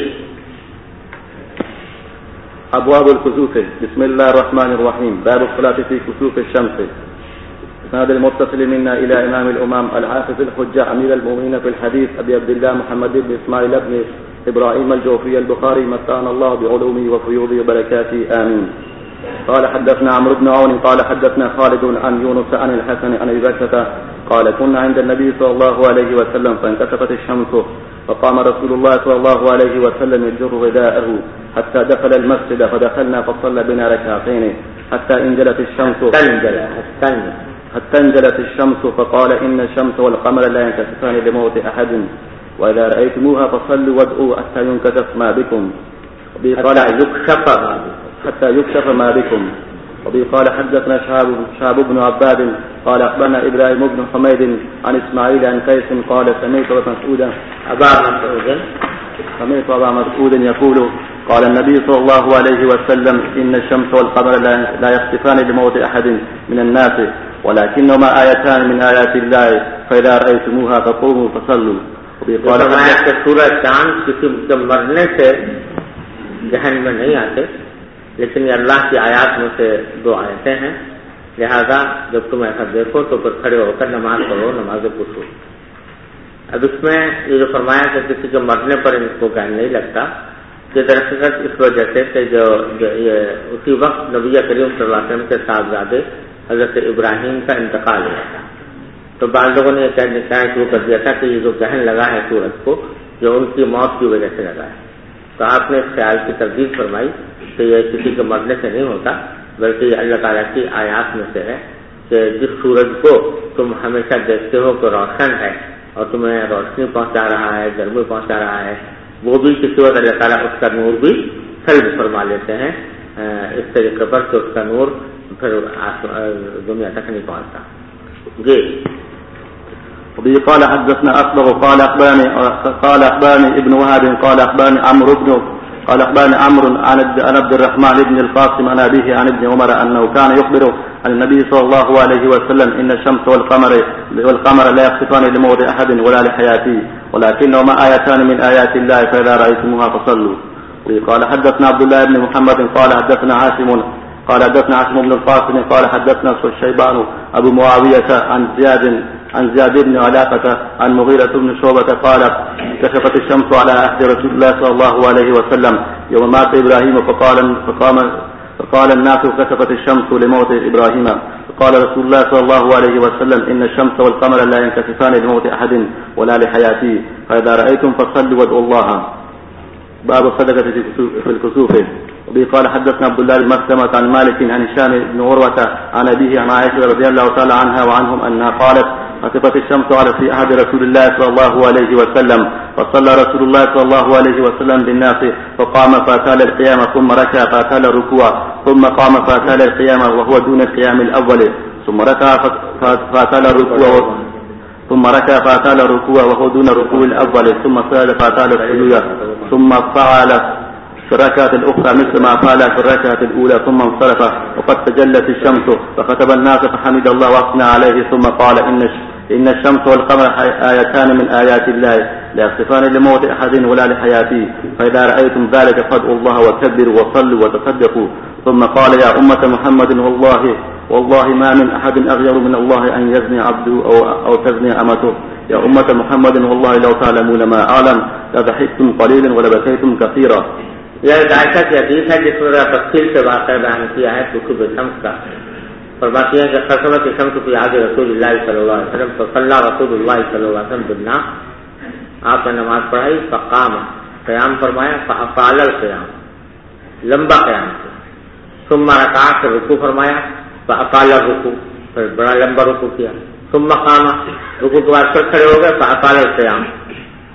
F: ابواب الكسوف. بسم الله الرحمن الرحيم. باب الصلاة في كسوف الشمس. اسناد المتصل منا الى امام الامام الحافظ الحجة امير المؤمنين في الحديث ابي عبد الله محمد بن اسماعيل بن ابراهيم الجوفي البخاري متعنا الله بعلومه وفيوضه وبركاته امين. قال حدثنا عمرو بن عون قال حدثنا خالد عن يونس عن الحسن عن ابي بكر قال كنا عند النبي صلى الله عليه وسلم فانكسفت الشمس فقام رسول الله صلى الله عليه وسلم يجر رداءه حتى دخل المسجد فدخلنا فصلى بنا ركعتين حتى انجلت الشمس فقال إن الشمس والقمر لا ينكسفان لموت أحد وإذا رأيتموها فصلوا وادعوا حتى ينكسف ما بكم حتى يكشف ما بكم. وبه قال حدثنا شهاب بن عباد قال أخبرنا إبراهيم بن حميد عن إسماعيل عن قيس قال سمعت أبا مسعود يقول قال النبي صلى الله عليه وسلم إن الشمس والقمر لا يخسفان لموت أحد من الناس ولكنهما آيتان من آيات الله فإذا رأيتموها فقوموا فصلوا.
A: سورج چاند کسی کے مرنے سے ذہن میں نہیں آتے، لیکن یہ اللہ کی آیات میں سے دو آیتیں ہیں، لہذا جب تم ایسا دیکھو تو پھر کھڑے ہو کر نماز پڑھو، نماز پوچھو. اب اس میں یہ جو فرمایا کہ کسی کے مرنے پر ان کو کہنے نہیں لگتا، کہ دراصل اس وجہ سے کہ جو اسی وقت نبی کریم صلی اللہ علیہ وسلم کے صاحبزادے حضرت ابراہیم کا انتقال ہوا تھا. تو بعض لوگوں نے یہ کہنا شروع کر دیا تھا کہ یہ جو کہنے لگا ہے سورج کو جو ان کی موت کی وجہ سے لگا ہے. تو آپ نے اس خیال کی تردید فرمائی کہ یہ کسی کے مرنے سے نہیں ہوتا، بلکہ یہ اللہ تعالیٰ کی آیات میں سے ہے کہ جس سورج کو تم ہمیشہ دیکھتے ہو کہ روشن ہے اور تمہیں روشنی پہنچا رہا ہے، گرمی پہنچا رہا ہے، وہ بھی کسی وقت اللہ تعالیٰ اس کا نور بھی سلب فرما لیتے ہیں اس طریقے پر کہ اس کا نور پھر دنیا تک نہیں پہنچتا. جی
F: قال حدثنا أصبغ قال أخبرني ابن وهب قال أخبرني عمرو عن عبد الرحمن بن القاسم عن أبيه عن ابن عمر أنه كان يخبر عن النبي صلى الله عليه وسلم إن الشمس والقمر لا يخسفان لموت أحد ولا لحياته ولكنهما آيتان من آيات الله فإذا رأيتموها فصلوا. قال حدثنا عبد الله بن محمد قال حدثنا عاصم بن القاسم قال حدثنا شيبان أبو معاوية عن زياد بن علاقة عن مغيرة بن شعبة قال كشفت الشمس على عهد رسول الله صلى الله عليه وسلم يوم مات إبراهيم فقال الناس كشفت الشمس لموت إبراهيم فقال رسول الله صلى الله عليه وسلم إن الشمس والقمر لا ينكسفان لموت أحد ولا لحياته فإذا رأيتم فصلوا وادعوا الله. باب الصدقة في الكسوف. وبه قال حدثنا عبد الله بن مسلمة عن مالك عن هشام بن عروة عن أبيه عن عائشة رضي الله تعالى عنها وعنهم أنها قالت خسفت الشمس على في عهد رسول الله صلى الله عليه وسلم فصلى رسول الله صلى الله عليه وسلم بالناس فقام فأتال القيامة ثم ركع فأتال الركوع ثم قام فأتال القيامة وهو دون القيام الأول ثم ركع فأتال الركوع وهو دون الركوع الأول ثم سجد فأتال السجود ثم فعل في الركعة الأخرى مثل ما فعل في الركعة الأولى ثم انصرف وقد تجلت الشمس فخطب الناس فحمد الله وأثنى عليه ثم قال إن الشمس والقمر آيتان من آيات الله لا يخسفان لموت أحد ولا لحياته فإذا رأيتم ذلك فادعوا الله وكبروا وصلوا وتصدقوا. ثم قال يا أمة محمد والله ما من أحد أغير من الله أن يزني عبده أو تزني أمته. يا أمة محمد والله لو تعلمون ما أعلم لضحكتم قليلا ولبكيتم كثيرا.
A: یہ عائشہ کی حدیث ہے جس میں تفصیل سے واقعہ بیان کیا ہے کسوف الشمس کا، اور باقی ہے کہ خسفت الشمس فی عہد رسول اللہ صلی اللہ علیہ وسلم فصلی رسول اللہ صلی اللہ علیہ وسلم بالناس، آپ نے نماز پڑھائی، فقام قیام فرمایا، فافعل القیام لمبا قیام کیا، ثم رکع پھر رکوع فرمایا، فافعل الرکوع پھر بڑا لمبا رکوع کیا، ثم قام رکوع کے بعد پھر کھڑے ہو گئے، فافعل القیام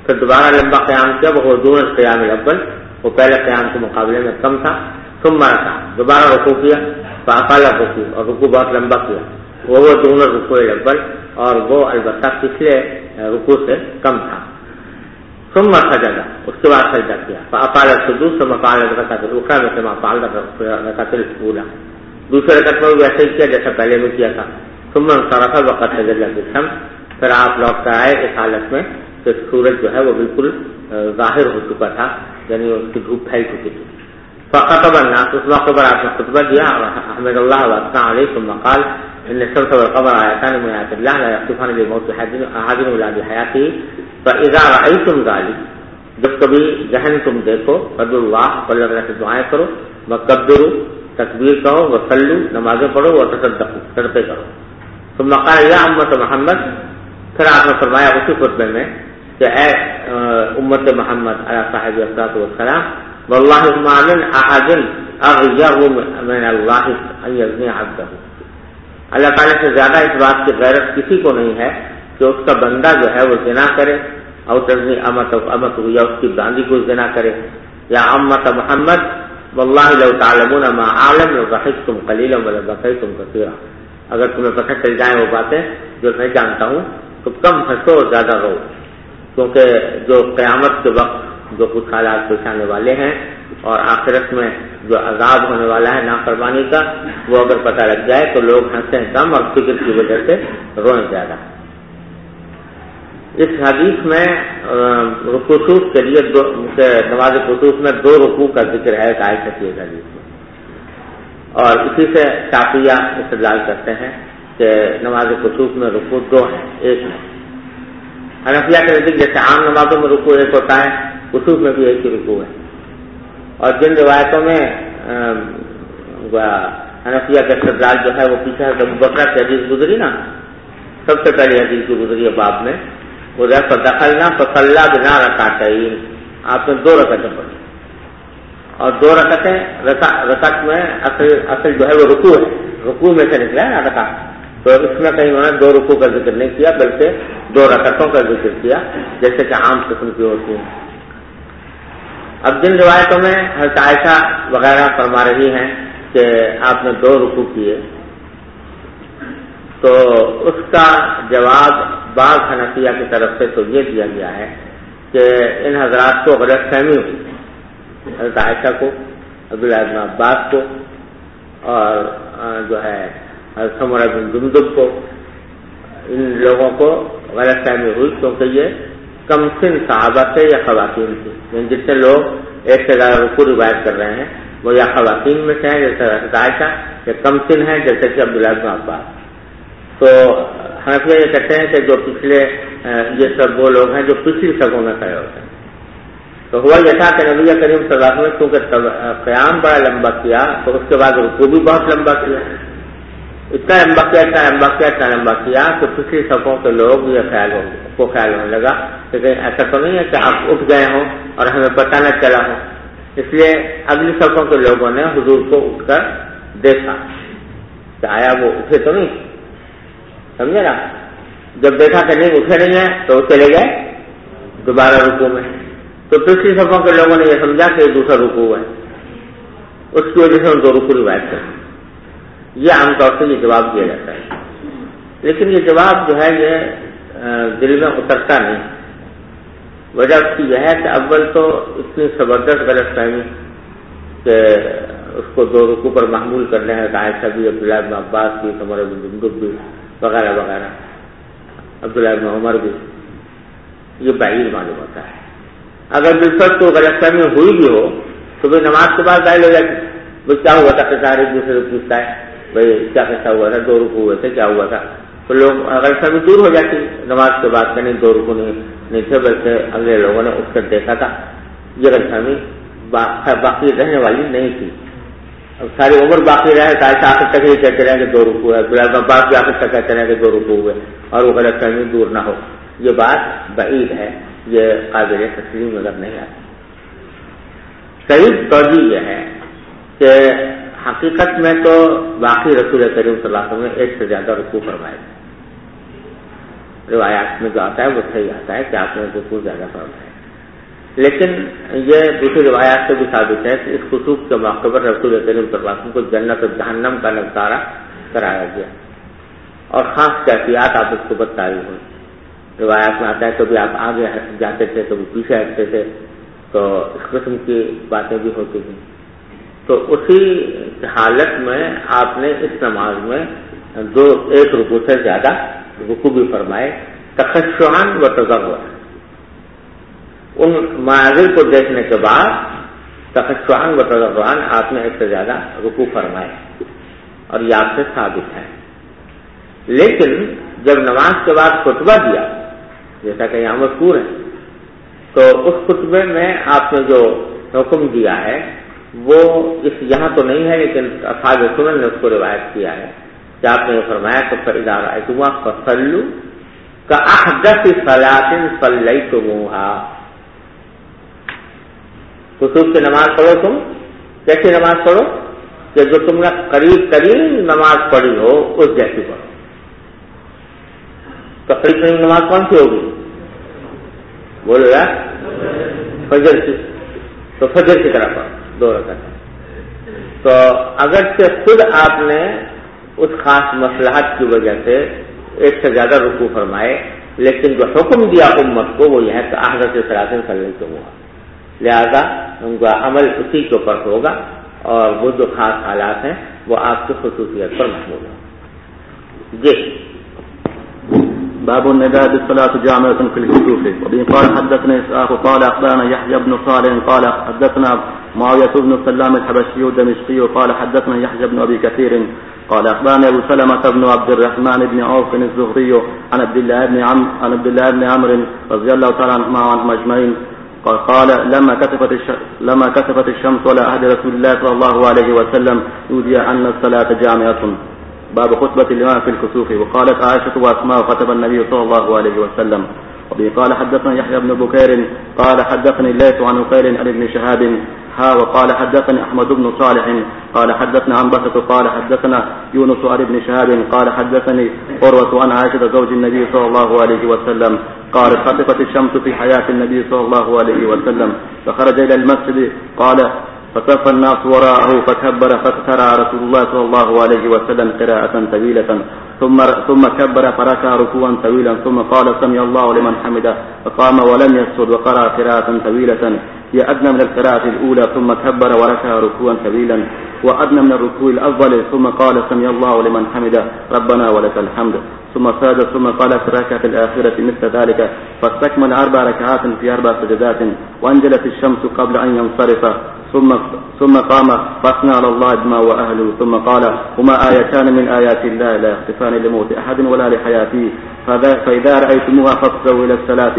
A: پھر دوبارہ لمبا قیام کیا، وہ دون القیام الاول، وہ پہلے قیام کے مقابلے میں کم تھا. ثم رکع، دوبارہ رکوع کیا، فاطال الرکوع، اور رکوع بہت لمبا کیا، وہ دون الرکوع الاول، اور وہ البتہ پچھلے رکوع سے کم تھا. ثم سجد، اس کے بعد سجدہ کیا، فاطال السجود ثم فعل الركعة الأخرى مثل ما فعل الركعة الأولى، دوسرے رکعت میں ویسے ہی کیا جیسا پہلے میں کیا تھا. ثم انصرف وقد تجلى الشمس، پھر آپ لوٹ کر آئے اس حالت میں کہ سورج جو ہے وہ بالکل ظاہر ہو چکا تھا، یعنی اس کی دھوپ پھیل چکی تھی. فخطب الناس، اس موقع پر آپ نے خطبہ دیا، احمد اللہ واثنى علیہ، ثم قال ان الشمس والقمر آیتان من آیات اللہ لا یخسفان للموت احد الا بحیاته فاذا رأیتم ذلك، جب کبھی ذہن تم دیکھو، فادعوا اللہ، اللہ تعالیٰ سے دعائیں کرو، وکبروا، تکبیر کہو، وصلوا، نمازیں پڑھو، وتصدقوا، صدقے کرو. ثم قال یا امت محمد، پھر آپ نے فرمایا اسی خطبے میں کہ اے امت محمد علی صاحب الصلاۃ والسلام، واللہ ما من احد اغیر من اللہ ان یزنی عبدہ، اللہ تعالیٰ سے زیادہ اس بات کی غیرت کسی کو نہیں ہے کہ اس کا بندہ جو ہے وہ زنا کرے، اور تزنی امت یا اس کی باندی کو زنا کرے. یا امت محمد واللہ لو تعلمون ما اعلم لضحکتم قلیلا ولبکیتم کثیرا، اگر تمہیں پتہ چل جائیں وہ باتیں جو میں جانتا ہوں تو کم ہنسو اور زیادہ رو، کیونکہ جو قیامت کے وقت جو کچھ حالات پیش آنے والے ہیں اور آخرت میں جو عذاب ہونے والا ہے نافرمانی کا، وہ اگر پتہ لگ جائے تو لوگ ہنسیں کم اور فکر کی وجہ سے روئیں زیادہ. اس حدیث میں کسوف کے لیے نماز کسوف میں 2 رکوع کا ذکر ہے عائشہ کی حدیث میں، اور اسی سے شافعیہ استدلال کرتے ہیں کہ نماز کسوف میں رکوع 2 ہیں، ایک نہیں. حنفیہ کے نزدیک جیسے عام نمازوں میں رکوع ایک ہوتا ہے، کسوف میں بھی ایک ہی رکوع ہے. اور جن روایتوں میں حنفیہ کا استدلال جو ہے وہ پیچھے ابوبکر کی حدیث گزری نا، سب سے پہلی حدیث جو گزری ہے باب میں، وہ فدخلنا فصلى بنا ركعتين، آپ نے 2 رکعتیں پڑھی، اور 2 رکعتیں رکعت میں اصل جو ہے وہ رکوع ہے، رکوع میں سے نکلا ہے نا رکعت، تو اس میں کہیں انہوں نے 2 رکوع کا ذکر نہیں کیا بلکہ 2 رکعتوں کا ذکر کیا جیسے کہ عام قسم کی ہوتی ہیں. اب جن روایتوں میں حضرت عائشہ وغیرہ فرما رہی ہیں کہ آپ نے 2 رکوع کیے، تو اس کا جواب بعض حنفیہ کی طرف سے تو یہ دیا گیا ہے کہ ان حضرات کو غلط فہمی ہوئی، حضرت عائشہ کو، عبداللہ بن عباس کو، اور جو ہے حضرت سمرہ بن جندب کو، ان لوگوں کو غلط فہمی ہوئی کیونکہ یہ کم سن صحابہ سے یا خواتین تھی، یعنی جتنے لوگ ایک سے زیادہ رکوع روایت کر رہے ہیں وہ یا خواتین میں سے ہیں جیسے حضرت عائشہ، یا کم سن ہیں جیسے کہ عبداللہ بن عباس. تو حنفیہ یہ کہتے ہیں کہ جو پچھلے یہ سب وہ لوگ ہیں جو پچھلی صفوں میں کھڑے ہوتے ہیں. تو ہوا یہ تھا کہ نبی کریم صلی اللہ علیہ وسلم کیونکہ قیام بڑا لمبا کیا تو اس کے بعد رکوع بھی بہت لمبا کیا، اتنا لمبا کیا کہ پچھلی صفوں کے لوگ یہ خیال ہونے لگا کہ کہیں ایسا تو نہیں ہے کہ آپ اٹھ گئے ہوں اور ہمیں پتہ نہ چلا ہو. اس لیے اگلی صفوں کے لوگوں نے حضور کو اٹھ کر دیکھا کہ آیا وہ اٹھے تو نہیں، سمجھے نا. جب دیکھا کہ نہیں اٹھے نہیں ہیں تو چلے گئے دوبارہ رکوع میں. تو پچھلی صفوں کے لوگوں نے یہ سمجھا کہ یہ دوسرا رکوع ہے، اس کی وجہ سے ان 2 رکوع روایت کریں. یہ عام طور سے یہ جواب دیا جاتا ہے، لیکن یہ جواب جو ہے یہ دل میں اترتا نہیں. وجہ اس کی یہ ہے کہ اول تو اتنی زبردست غلط فہمی کہ اس کو 2 رکوع پر محمول کرنے ہیں، عائشہ بھی، عبداللہ بن عباس بھی، سمرہ بن جندب بھی وغیرہ وغیرہ، عبداللہ بن عمر بھی، یہ بعید معلوم ہوتا ہے. اگر بالفرض تو غلط فہمی ہوئی بھی ہو تو بھی نماز کے بعد ظاہر ہو جائے بھائی کیا ہوا تھا، کہ ایک دوسرے سے پوچھتا ہے بھائی کیا کیسا ہوا تھا، 2 رکوع ہوئے تھے، کیا ہوا تھا، تو لوگ غلط فہمی دور ہو جاتی نماز کے بعد کہ نہیں 2 رکوع نہیں تھے بلکہ اگلے لوگوں نے اٹھ کر دیکھا تھا. یہ غلط فہمی باقی رہنے والی نہیں تھی. اب ساری عمر باقی رہے تو ایسا آخر تک یہ کہتے رہے کہ 2 رکوع ہے، عبداللہ عباس بھی آخر تک کہتے رہے کہ 2 رکوع ہوئے اور وہ غلط فہمی دور نہ ہو. یہ بات بعید ہے، یہ قابل تسلیم نظر نہیں آتی. صحیح توجہ یہ ہے کہ حقیقت میں تو باقی رسول کریم صلی اللہ علیہ وسلم نے 1 سے زیادہ رکوع فرمائے تھے، روایات میں جو آتا ہے وہ صحیح آتا ہے کہ آپ نے رکوع زیادہ فرمایا. لیکن یہ دوسری روایات سے بھی ثابت ہے کہ اس خصوص کے موقع پر رسول کریم صلی اللہ علیہ وسلم کو جنت و جہنم کا نظارہ کرایا گیا اور خاص کیفیات آپ اس کو بتائی ہوئی. روایات میں آتا ہے کبھی آپ آگے جاتے تھے کبھی پیچھے ہٹتے تھے، تو اس قسم کی باتیں بھی ہوتی ہیں. تو اسی حالت میں آپ نے اس نماز میں ایک رکوع سے زیادہ رکوع بھی فرمائے، تخشعاً و تضرعاً. ان مناظر کو دیکھنے کے بعد تخشعاً و تضرعاً آپ نے ایک سے زیادہ رکوع فرمائے اور یہ آپ سے ثابت ہے. لیکن جب نماز کے بعد خطبہ دیا جیسا کہ یہاں مذکور ہے، تو اس خطبے میں آپ نے جو حکم دیا ہے وہ یہاں تو نہیں ہے، لیکن اصحاب سنن نے اس کو روایت کیا ہے کہ آپ نے یہ فرمایا کہ فَإِذَا رَأَيْتُمُوهَا فَصَلُّوا كَأَحْدَثِ صَلَاةٍ صَلَّيْتُمُوهَا. خصوص کی نماز پڑھو تم کیسی نماز پڑھو کہ جو تم نے قریب ترین نماز پڑھی ہو اس جیسی پڑھو. تو قریب ترین نماز کون سی ہوگی؟ بولو یار، فجر کی. تو فجر کی طرح پڑھو 2 رکعت. تو اگرچہ خود آپ نے اس خاص مصلحت کی وجہ سے ایک سے زیادہ رکوع فرمائے، لیکن جو حکم دیا امت کو وہ یہ ہے کہ احدث صلاۃ صلیتموہا، لہذا ان کا عمل اسی کے اوپر ہوگا اور وہ جو خاص حالات ہیں وہ آپ کی خصوصیت پر محمول ہیں. جی
F: باب النداء بالصلاة جامعة في الكسوف. وبه قال حدثنا إسحاق قال أخبرنا يحيى بن صالح قال حدثنا معاوية بن سلام الحبشي الدمشقي قال حدثنا يحيى بن أبي كثير قال أخبرنا أبو سلمة بن عبد الرحمن بن عوف الزهري عن عبد الله بن عمرو رضي الله تعالى عنهما وعنهم أجمعين قال لما كسفت الشمس على عهد رسول الله صلى الله عليه وسلم نودي أن الصلاة جامعة. باب خطبة الإمام في الكسوف. وقالت عائشة وأسماء خطب النبي صلى الله عليه وسلم. وبه قال حدثنا يحيى بن بكير قال حدثني الليث عن عقيل عن ابن شهاب وقال حدثني أحمد بن صالح قال حدثنا عن بسط قال حدثنا يونس عن ابن شهاب قال حدثني عروة عن عائشة زوج النبي صلى الله عليه وسلم قال خسفت الشمس في حياة النبي صلى الله عليه وسلم فخرج إلى المسجد قال فصف الناس وراءه فكبر فاقترع رسول الله صلى الله عليه وسلم قراءة طويلة ثم كبر فركع ركوعا طويلا ثم قال سمع الله لمن حمده فقام ولم يسجد وقرأ قراءة طويلة هي أدنى من القراءة الأولى ثم كبر وركع ركوعا طويلا وأدنى من الركوع الأفضل ثم قال سمع الله لمن حمده ربنا ولك الحمد ثم سجد ثم قال في الركعة الآخرة مثل ذلك فاستكمل 4 ركعات في 4 سجدات وانجلت الشمس قبل أن ينصرف ثم قام فاثنى على الله بما وأهله ثم قال هما آيتان من آيات الله لا يختفان لموت أحد ولا لحياته فإذا رأيتموها فافزعوا إلى الصلاة.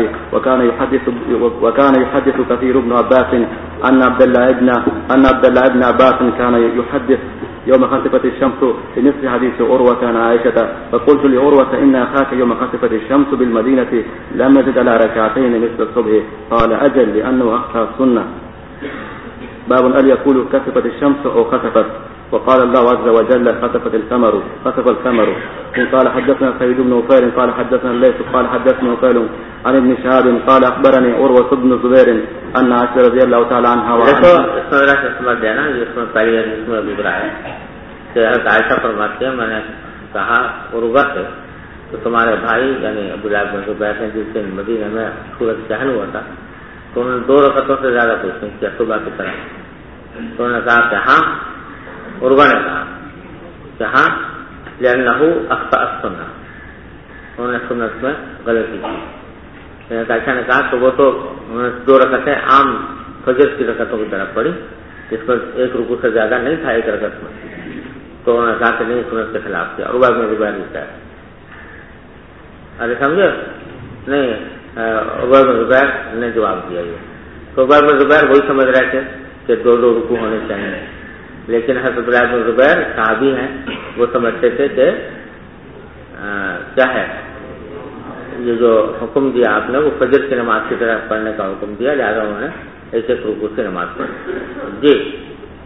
F: وكان يحدث كثير بن عباس أن عبد الله بن عباس كان يحدث يوم خسفت الشمس بمثل حديث عروة عن عائشة فقلت لعروة إن أخاك يوم خسفت الشمس بالمدينة لم يزد على ركعتين مثل الصبح قال أجل لأنه أخشى السنة. باب هل يقول كسفت الشمس أو خسفت. وقال الله عز وجل خسف الثمر. قال حدثنا سعيد بن عفير قال حدثنا الليث قال حدثنا عقيل عن ابن شهاب قال أخبرني عروة بن الزبير أن عائشة رضي الله تعالى عنها
A: سمجھ دینا اس میں پہلی اس میں گزرا ہے کہ عائشہ فرماتی ہے میں نے کہا عروہ سے تو تمہارے بھائی یعنی عبداللہ بن زبیر ہیں جس سے مدینہ میں سورج چہل ہوا تھا تو انہوں نے 2 رکعتوں سے زیادہ پوچھیں کیا صبح کی طرح. تو انہوں نے کہا کہ ہاں، عروہ نے کہا کہ ہاں لأنه أخطأ السنة، انہوں نے سنت میں غلطی کی. عائشہ نے کہا کہ وہ تو 2 رکعتیں عام فجر کی رکعتوں کی طرف پڑھی جس پر 1 رکوع سے زیادہ نہیں تھا 1 رکعت میں. تو انہوں نے کہا کہ نہیں، سنت کے خلاف کیا. عروہ بن زبیر نے کہا ارے سمجھے نہیں، عروہ بن زبیر نے جواب دیا یہ. تو عروہ بن زبیر وہی سمجھ رہے تھے کہ 2 رکوع ہونے چاہیے، لیکن حضرت عبداللہ بن زبیر صحابی ہیں، وہ سمجھتے تھے کہ کیا ہے یہ جو حکم دیا آپ نے وہ فجر کی نماز کی طرح پڑھنے کا حکم دیا، لہٰذا انہوں نے 1 رکوع سے نماز پڑھی. جی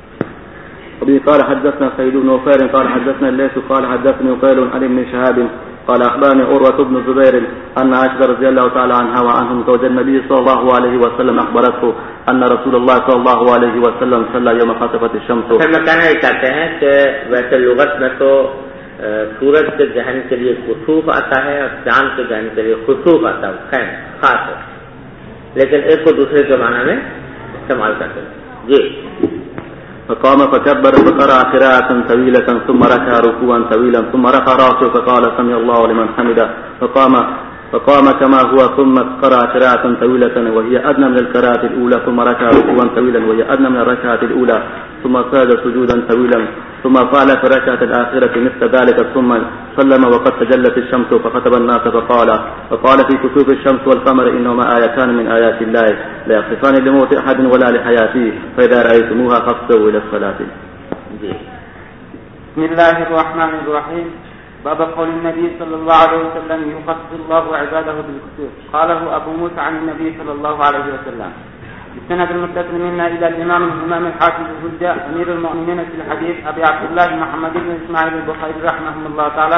F: وبه قال حدثنا سعيد بن عفير قال حدثنا الليث قال حدثني عقيل عن ابن شهاب قال أخبرني عروة بن الزبير أن عائشة رضي الله تعالى عنها وعنهم زوج النبي صلى الله عليه وسلم أخبرته أن رسول الله صلى الله عليه وسلم صلى يوم خسفت الشمس.
A: میں کہنا یہ چاہتے ہیں کہ ویسے لغت میں تو سورج کے ذہن کے لیے خسوف آتا ہے اور چاند کے ذہن کے لیے خسوف آتا ہے، خاص ہے، لیکن ایک کو دوسرے کے معنی میں استعمال کرتے ہیں. جی.
F: فقام فكبر فقرأ قراءة طويلة ثم ركع ركوعا طويلا ثم رفع رأسه فقال سمع الله لمن حمده فقام كما هو ثم قرأ قراءة طويلة وهي أدنى من القراءة الأولى ثم ركع ركوعا طويلا وهي أدنى من الركعة الأولى ثم سجد سجودا طويلا ثم فعل في الركعة الآخرة مثل ذلك ثم سلم وقد تجلت الشمس فخطب الناس فقال في كسوف الشمس والقمر إنهما آيتان من آيات الله لا يخففان لموت أحد ولا لحياته فإذا رأيتموها فاقصوا إلى الصلاة.
D: بسم الله الرحمن الرحيم. باب قول النبي صلى الله عليه وسلم يخصص الله عباده بالكسوف. قاله أبو موسى عن النبي صلى الله عليه وسلم. بالسند المتصل منا إلى الإمام الحافظ الحجة أمير المؤمنين في الحديث أبي عبد الله محمد بن إسماعيل البخاري رحمه الله تعالى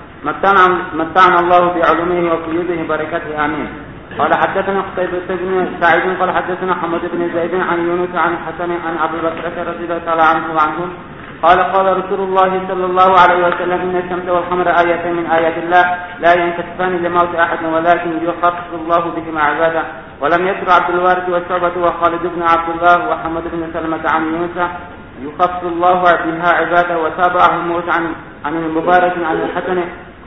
D: متعنا الله بعلومه وقيوده بركته آمين. قال حدثنا قتيبة بن سعيد قال حدثنا حمد بن زيد عن يونس عن الحسن عن أبي بكر رضي الله تعالى عنه وعنهم قال رسول الله صلى الله عليه وسلم إن الشمس والقمر آيتين من آيات الله لا ينكسفان لموت أحد ولكن يخصص الله بهما عباده. ولم يذكر عبد الوارث والشعبة وخالد بن عبد الله وحمد بن سلمة عن يونس يخصص الله بها عباده وتابعه الموت عن المبارك عن الحسن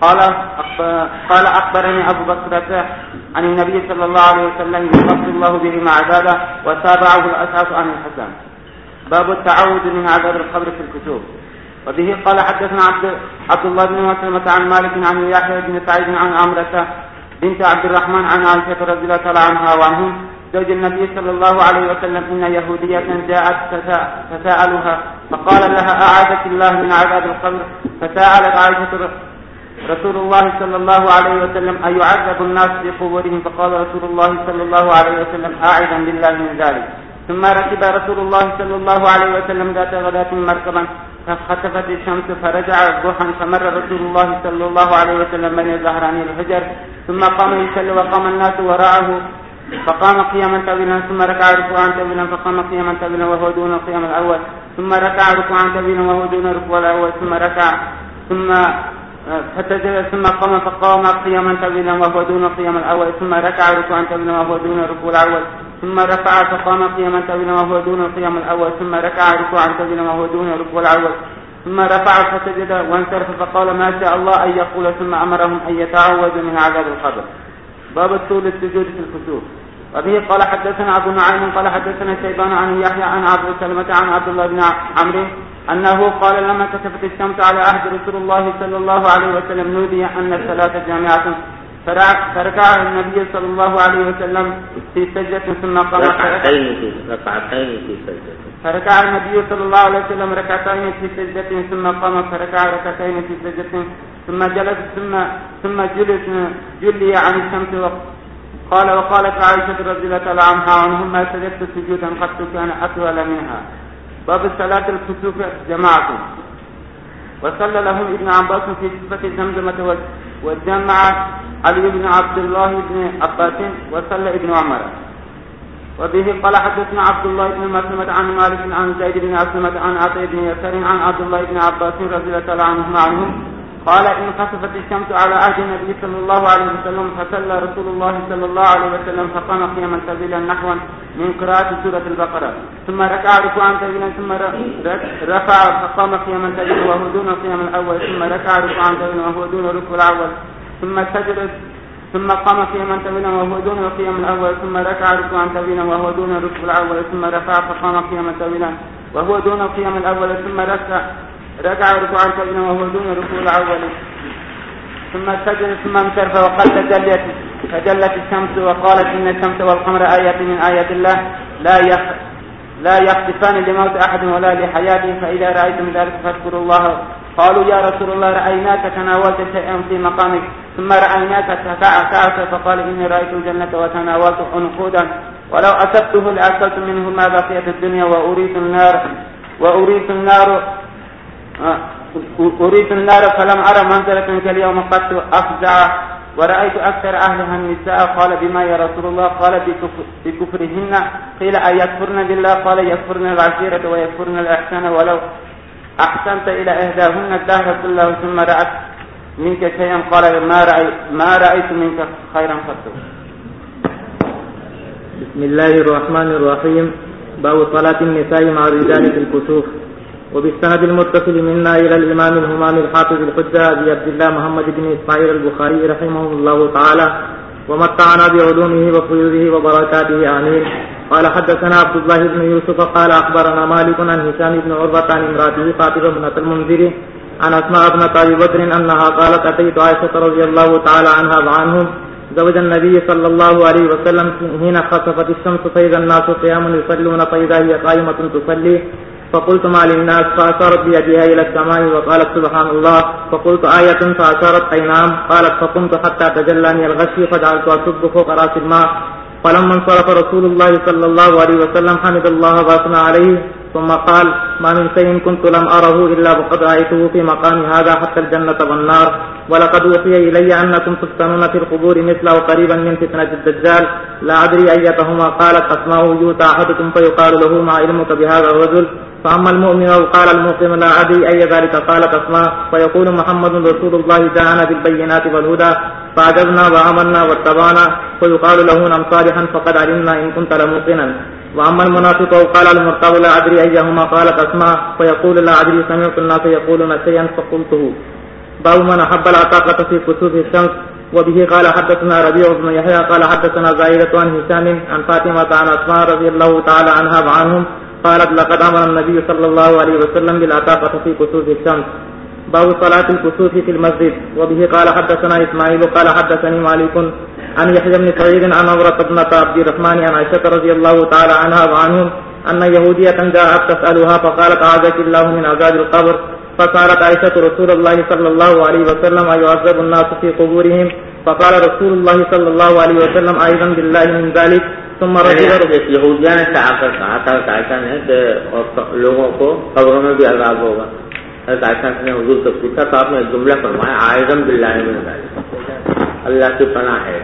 D: قال أخبرني أبو بكر عن النبي صلى الله عليه وسلم يخصص الله بهما عباده وتابعه الأشعث عن الحسن. باب التعوذ من عذاب القبر في الكتب. وبه قال حدثنا عبد الله بن مسلمة عن مالك عن يحيى بن سعيد عن عمرة بنت عبد الرحمن عن عائشة رضي الله تعالى عنها وعنهم زوج النبي صلى الله عليه وسلم إن يهودية جاءت تساءلها فقال لها أعاذك الله من عذاب القبر. فسألت عائشة رسول الله صلى الله عليه وسلم أيعذب الناس في قبورهم؟ فقال رسول الله صلى الله عليه وسلم أعوذ بالله من ذلك. ثم ركب رسول الله صلى الله عليه وسلم ذات غداة مركبا فخسفت الشمس فرجع ضحى فمر رسول الله صلى الله عليه وسلم بين ظهراني الحجر ثم قام يصلي وقام الناس وراءه فقام قياما طويلا ثم ركع ركوعا طويلا فقام قياما طويلا وهو دون القيام الأول ثم ركع ركوعا طويلا وهو دون الركوع الأول ثم ركع ثم فتجد ثم قام فقام قياما طويلا وهو دون القيام الأول ثم ركع ركوعا طويلا وهو دون الركوع الأول ثم رفع فقام قياما طويلا وهو دون القيام الأول ثم ركع ركوعا طويلا وهو دون الركوع الأول ثم رفع فسجد وانصرف فقال ما شاء الله أن يقول ثم أمرهم أن يتعوذوا من عذاب القبر. باب طول السجود في الكسوف. وبه قال حدثنا أبو نعيم قال حدثنا شيبان عن يحيى عن عبد سلمة عن عبد الله بن عمرو أنه قال لما كسفت الشمس على عهد رسول الله صلى الله عليه وسلم نودي أن الصلاة جامعة فركع النبي صلى الله عليه وسلم في سجدة ثم قام
A: ركعتين في سجدة
D: فركع النبي صلى الله عليه وسلم ركعتين في سجدة ثم قام فركع ركعتين في سجدة ثم جلس ثم جلس جلي عن الشمس وقالت عائشة رضي الله تعالى عنها ما سجدت سجودا قد كان أطول منها. باب صلاة الكسوف جماعة. وصلى لهم ابن عباس في صفة زمزمة وجمع علي بن عبد الله بن عباس وصلى ابن عمر. وبه قال حدثنا عبد الله بن مسلمة عن مالك عن زيد بن أسلمة عن عطية بن يسار عن عبد الله بن عباس رضي الله تعالى عنهم قال إن خسفت الشمس على عهد النبي صلى الله عليه وسلم فصلى رسول الله صلى الله عليه وسلم فقام قياما طويلا نحوا من قراءة سورة البقرة ثم ركع ركوعا طويلا ثم رفع فقام قياما طويلا وهو دون القيام الأول ثم ركع ركوعا طويلا وهو دون الركوع الأول ثم سجد ثم قام قياما طويلا وهو دون القيام الأول ثم ركع ركوعا طويلا وهو دون الركوع الأول ثم رفع فقام قياما طويلا وهو دون القيام الأول ثم ركع ركوعا طويلا وهو دون الركوع الأول ثم سجد ثم انصرف وقد تجلت الشمس وقالت إن الشمس والقمر آيات من آيات الله لا يخطفان لموت أحد ولا لحياته فإذا رأيتم ذلك فاذكروا الله. قالوا يا رسول الله رأيناك تناولت شيئا في مقامك ثم رأيناك تكعت فقال إني رأيت الجنة وتناولت عنقودا ولو أصبته لأكلت منه ما بقي في الدنيا وأريت النار أريد النار فلم أرى منزلة كاليوم قد أفزع ورأيت أكثر أهلها النساء. قال بما يا رسول الله؟ قال بكفرهن. قيل أن يكفرن بالله؟ قال يكفرن العشيرة ويكفرن الإحسان ولو أحسنت إلى إهداهن الدهر كله ثم رأت منك شيئا قال ما رأيت منك خيرا قط.
C: بسم الله الرحمن الرحيم. باب صلاة النساء مع الرجال في الكسوف. وبالسند المتصل منا إلى الإمام الهمام الحافظ الحجة أبي عبد الله محمد بن إسماعيل البخاري رحمه الله تعالى ومتعنا بعلومه وفيوضه وبركاته آمين. قال حدثنا عبد الله بن يوسف قال أخبرنا مالك عن هشام بن عروة عن امرأته فاطمة بنت المنذر عن أسماء بنت أبي بكر أنها قالت أتيت عائشة رضي الله تعالى عنها وعنهم زوج النبي صلى الله عليه وسلم حين خسفت الشمس فإذا الناس قيام يصلون فإذا هي قائمة تصلي فقلت ما للناس فأشارت بيدها إلى السماء وقالت سبحان الله. فقلت آية فأشارت أي نعم. قالت فقمت حتى تجلاني الغشي فجعلت أصب فوق رأس الماء. فلما انصرف رسول الله صلى الله عليه وسلم حمد الله وأثنى عليه ثم قال ما من شيء كنت لم أره إلا وقد رأيته في مقام هذا حتى الجنة والنار. ولقد أوحي إلي أنكم تفتنون في القبور مثله قريبا من فتنة الدجال لا أدري أيتهما. قالت أسماء يؤتى أحدكم فيقال له ما علمك بهذا الرجل؟ فأما المؤمن وقال الموقن لا أدري أي ذلك. قالت أسماء فيقول محمد رسول الله جاءنا بالبينات والهدى فعجبنا وآمنا واتبعنا. فيقال له نم صالحا فقد علمنا إن كنت لموقنا. وأما المنافق وقال المرتاب لا أدري أيهما. قالت أسماء فيقول لا أدري سمعت الناس يقولون شيئا فقلته. باب من أحب العتاقة في كسوف الشمس. وبه قال حدثنا ربيع بن يحيى قال حدثنا زائدة عن هشام عن فاطمة عن أسماء رضي الله تعالى عنها وعنهم قالت لقد أمر النبي صلى الله عليه وسلم بالعتاقة في كسوف الشمس. باب صلاة الكسوف في المسجد. وبه قال حدثنا إسماعيل قال حدثني مالك عن يحيى بن سعيد عن عمرة بنت عبد الرحمن عن عائشة رضي الله تعالى عنها وعنهم أن يهودية جاءت تسألها فقالت أعاذك الله من عذاب القبر. فسألت عائشة رسول الله صلى الله عليه وسلم أيعذب الناس في قبورهم؟ فقال رسول الله صلى الله عليه وسلم أيضا بالله من ذلك. ثم رجل
A: یہودیہ نے آकर کہا تھا عائشہ نے کہ لوگوں کو قبروں میں بھی عذاب ہوگا. عائشہ نے حضور سے پوچھا تو آپ نے ایک جملہ فرمایا اعوذ باللہ من ذلک، اللہ کی پناہ ہے.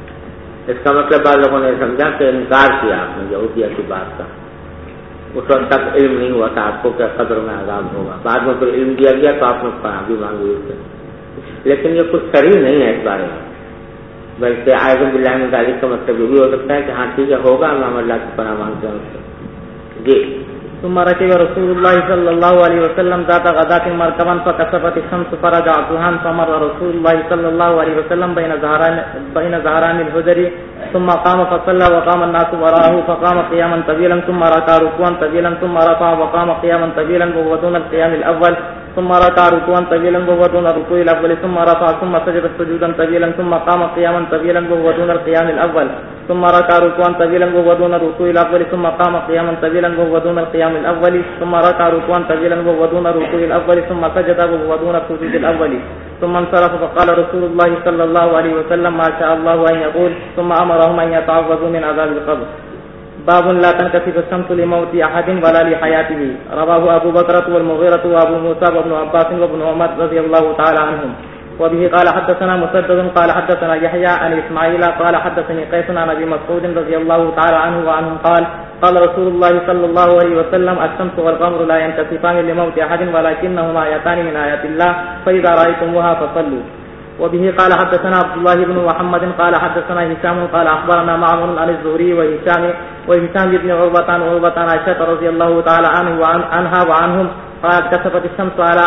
A: اس کا مطلب بعض لوگوں نے سمجھا کہ انکار کیا آپ نے یہودیہ کی بات کا. اس وقت تک علم نہیں ہوا تھا آپ کو کہ قبر میں عذاب ہوگا. بعد میں پھر علم دیا گیا تو آپ نے پناہ بھی مانگی اس سے. لیکن یہ کچھ صریح نہیں ہے اس بارے میں، بلکہ اعوذ باللہ من ذلک کا مطلب یہ بھی ہو سکتا ہے کہ ہاں ٹھیک ہے ہوگا، ہم اللہ کی پناہ مانگتے ہیں اس سے. جی.
C: ثم ركب رسول الله صلى الله عليه وسلم ذات غداة مركبا فكسفت الشمس فرجع عطوها فمر رسول الله صلى الله عليه وسلم بين ظهران الحجر ثم قام فصلى وقام الناس وراءه فقام قياما طويلا ثم ركع ركوعا طويلا ثم رفع وقام قياما طويلا وهو دون القيام الأول ثم ركع ركوعا طويلا وهو دون الركوع الأول ثم رفع ثم سجد سجودا طويلا ثم قام قياما طويلا وهو دون القيام الأول ثم ركع ركوعا طويلا وهو دون الركوع الأول ثم قام قياما طويلا وهو دون القيام الأول ثم ركع ركوعا طويلا وهو دون الركوع الأول ثم سجد وهو دون السجود الأول ثم انصرف فقال رسول الله صلى الله عليه وسلم ما شاء الله أن يقول ثم أمرهم أن يتعوذوا من عذاب القبر. باب لا تنكسف الشمس لموت أحد ولا لحياته. رواه أبو بكر والمغيرة وأبو موسى وابن عباس وابن عمر رضي الله تعالى عنهم. وبه قال حدثنا مسدد قال حدثنا يحيى عن إسماعيل قال حدثني قيس عن أبي مسعود رضي الله تعالى عنه وعنهم قال قال رسول الله صلى الله عليه وسلم الشمس والقمر لا ينكسفان لموت أحد ولكنهما آيتان من آيات الله فإذا رأيتموها فصلوا. وبه قال حدثنا عبد الله بن محمد قال حدثنا هشام قال أخبرنا معمر عن الزهري وهشام بن عروة عن عائشة رضي الله تعالى عنها وعنهم قال كسفت الشمس على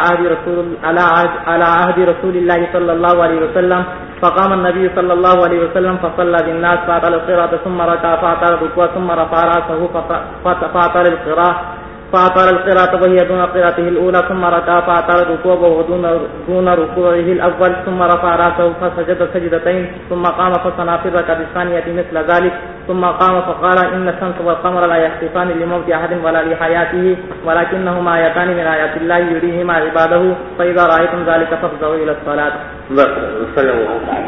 C: عهد رسول الله صلى الله عليه وسلم فقام النبي صلى الله عليه وسلم فصلى بالناس فأطال القراءة ثم ركع فأطال الركوع ثم رفع رأسه فأطال القراءة وهي دون قراءته الأولى ثم ركع فأطال الركوع وهو دون ركوعه الأول ثم رفع رأسه فسجد سجدتين ثم قام فصنع في الركعة الثانية مثل ذلك ثم قام فقال إن الشمس والقمر لا يخسفان لموت أحد ولا لحياته ولكنهما آيتان من آيات الله يريهما عباده فإذا رأيتم ذلك فافزعوا إلى الصلاة.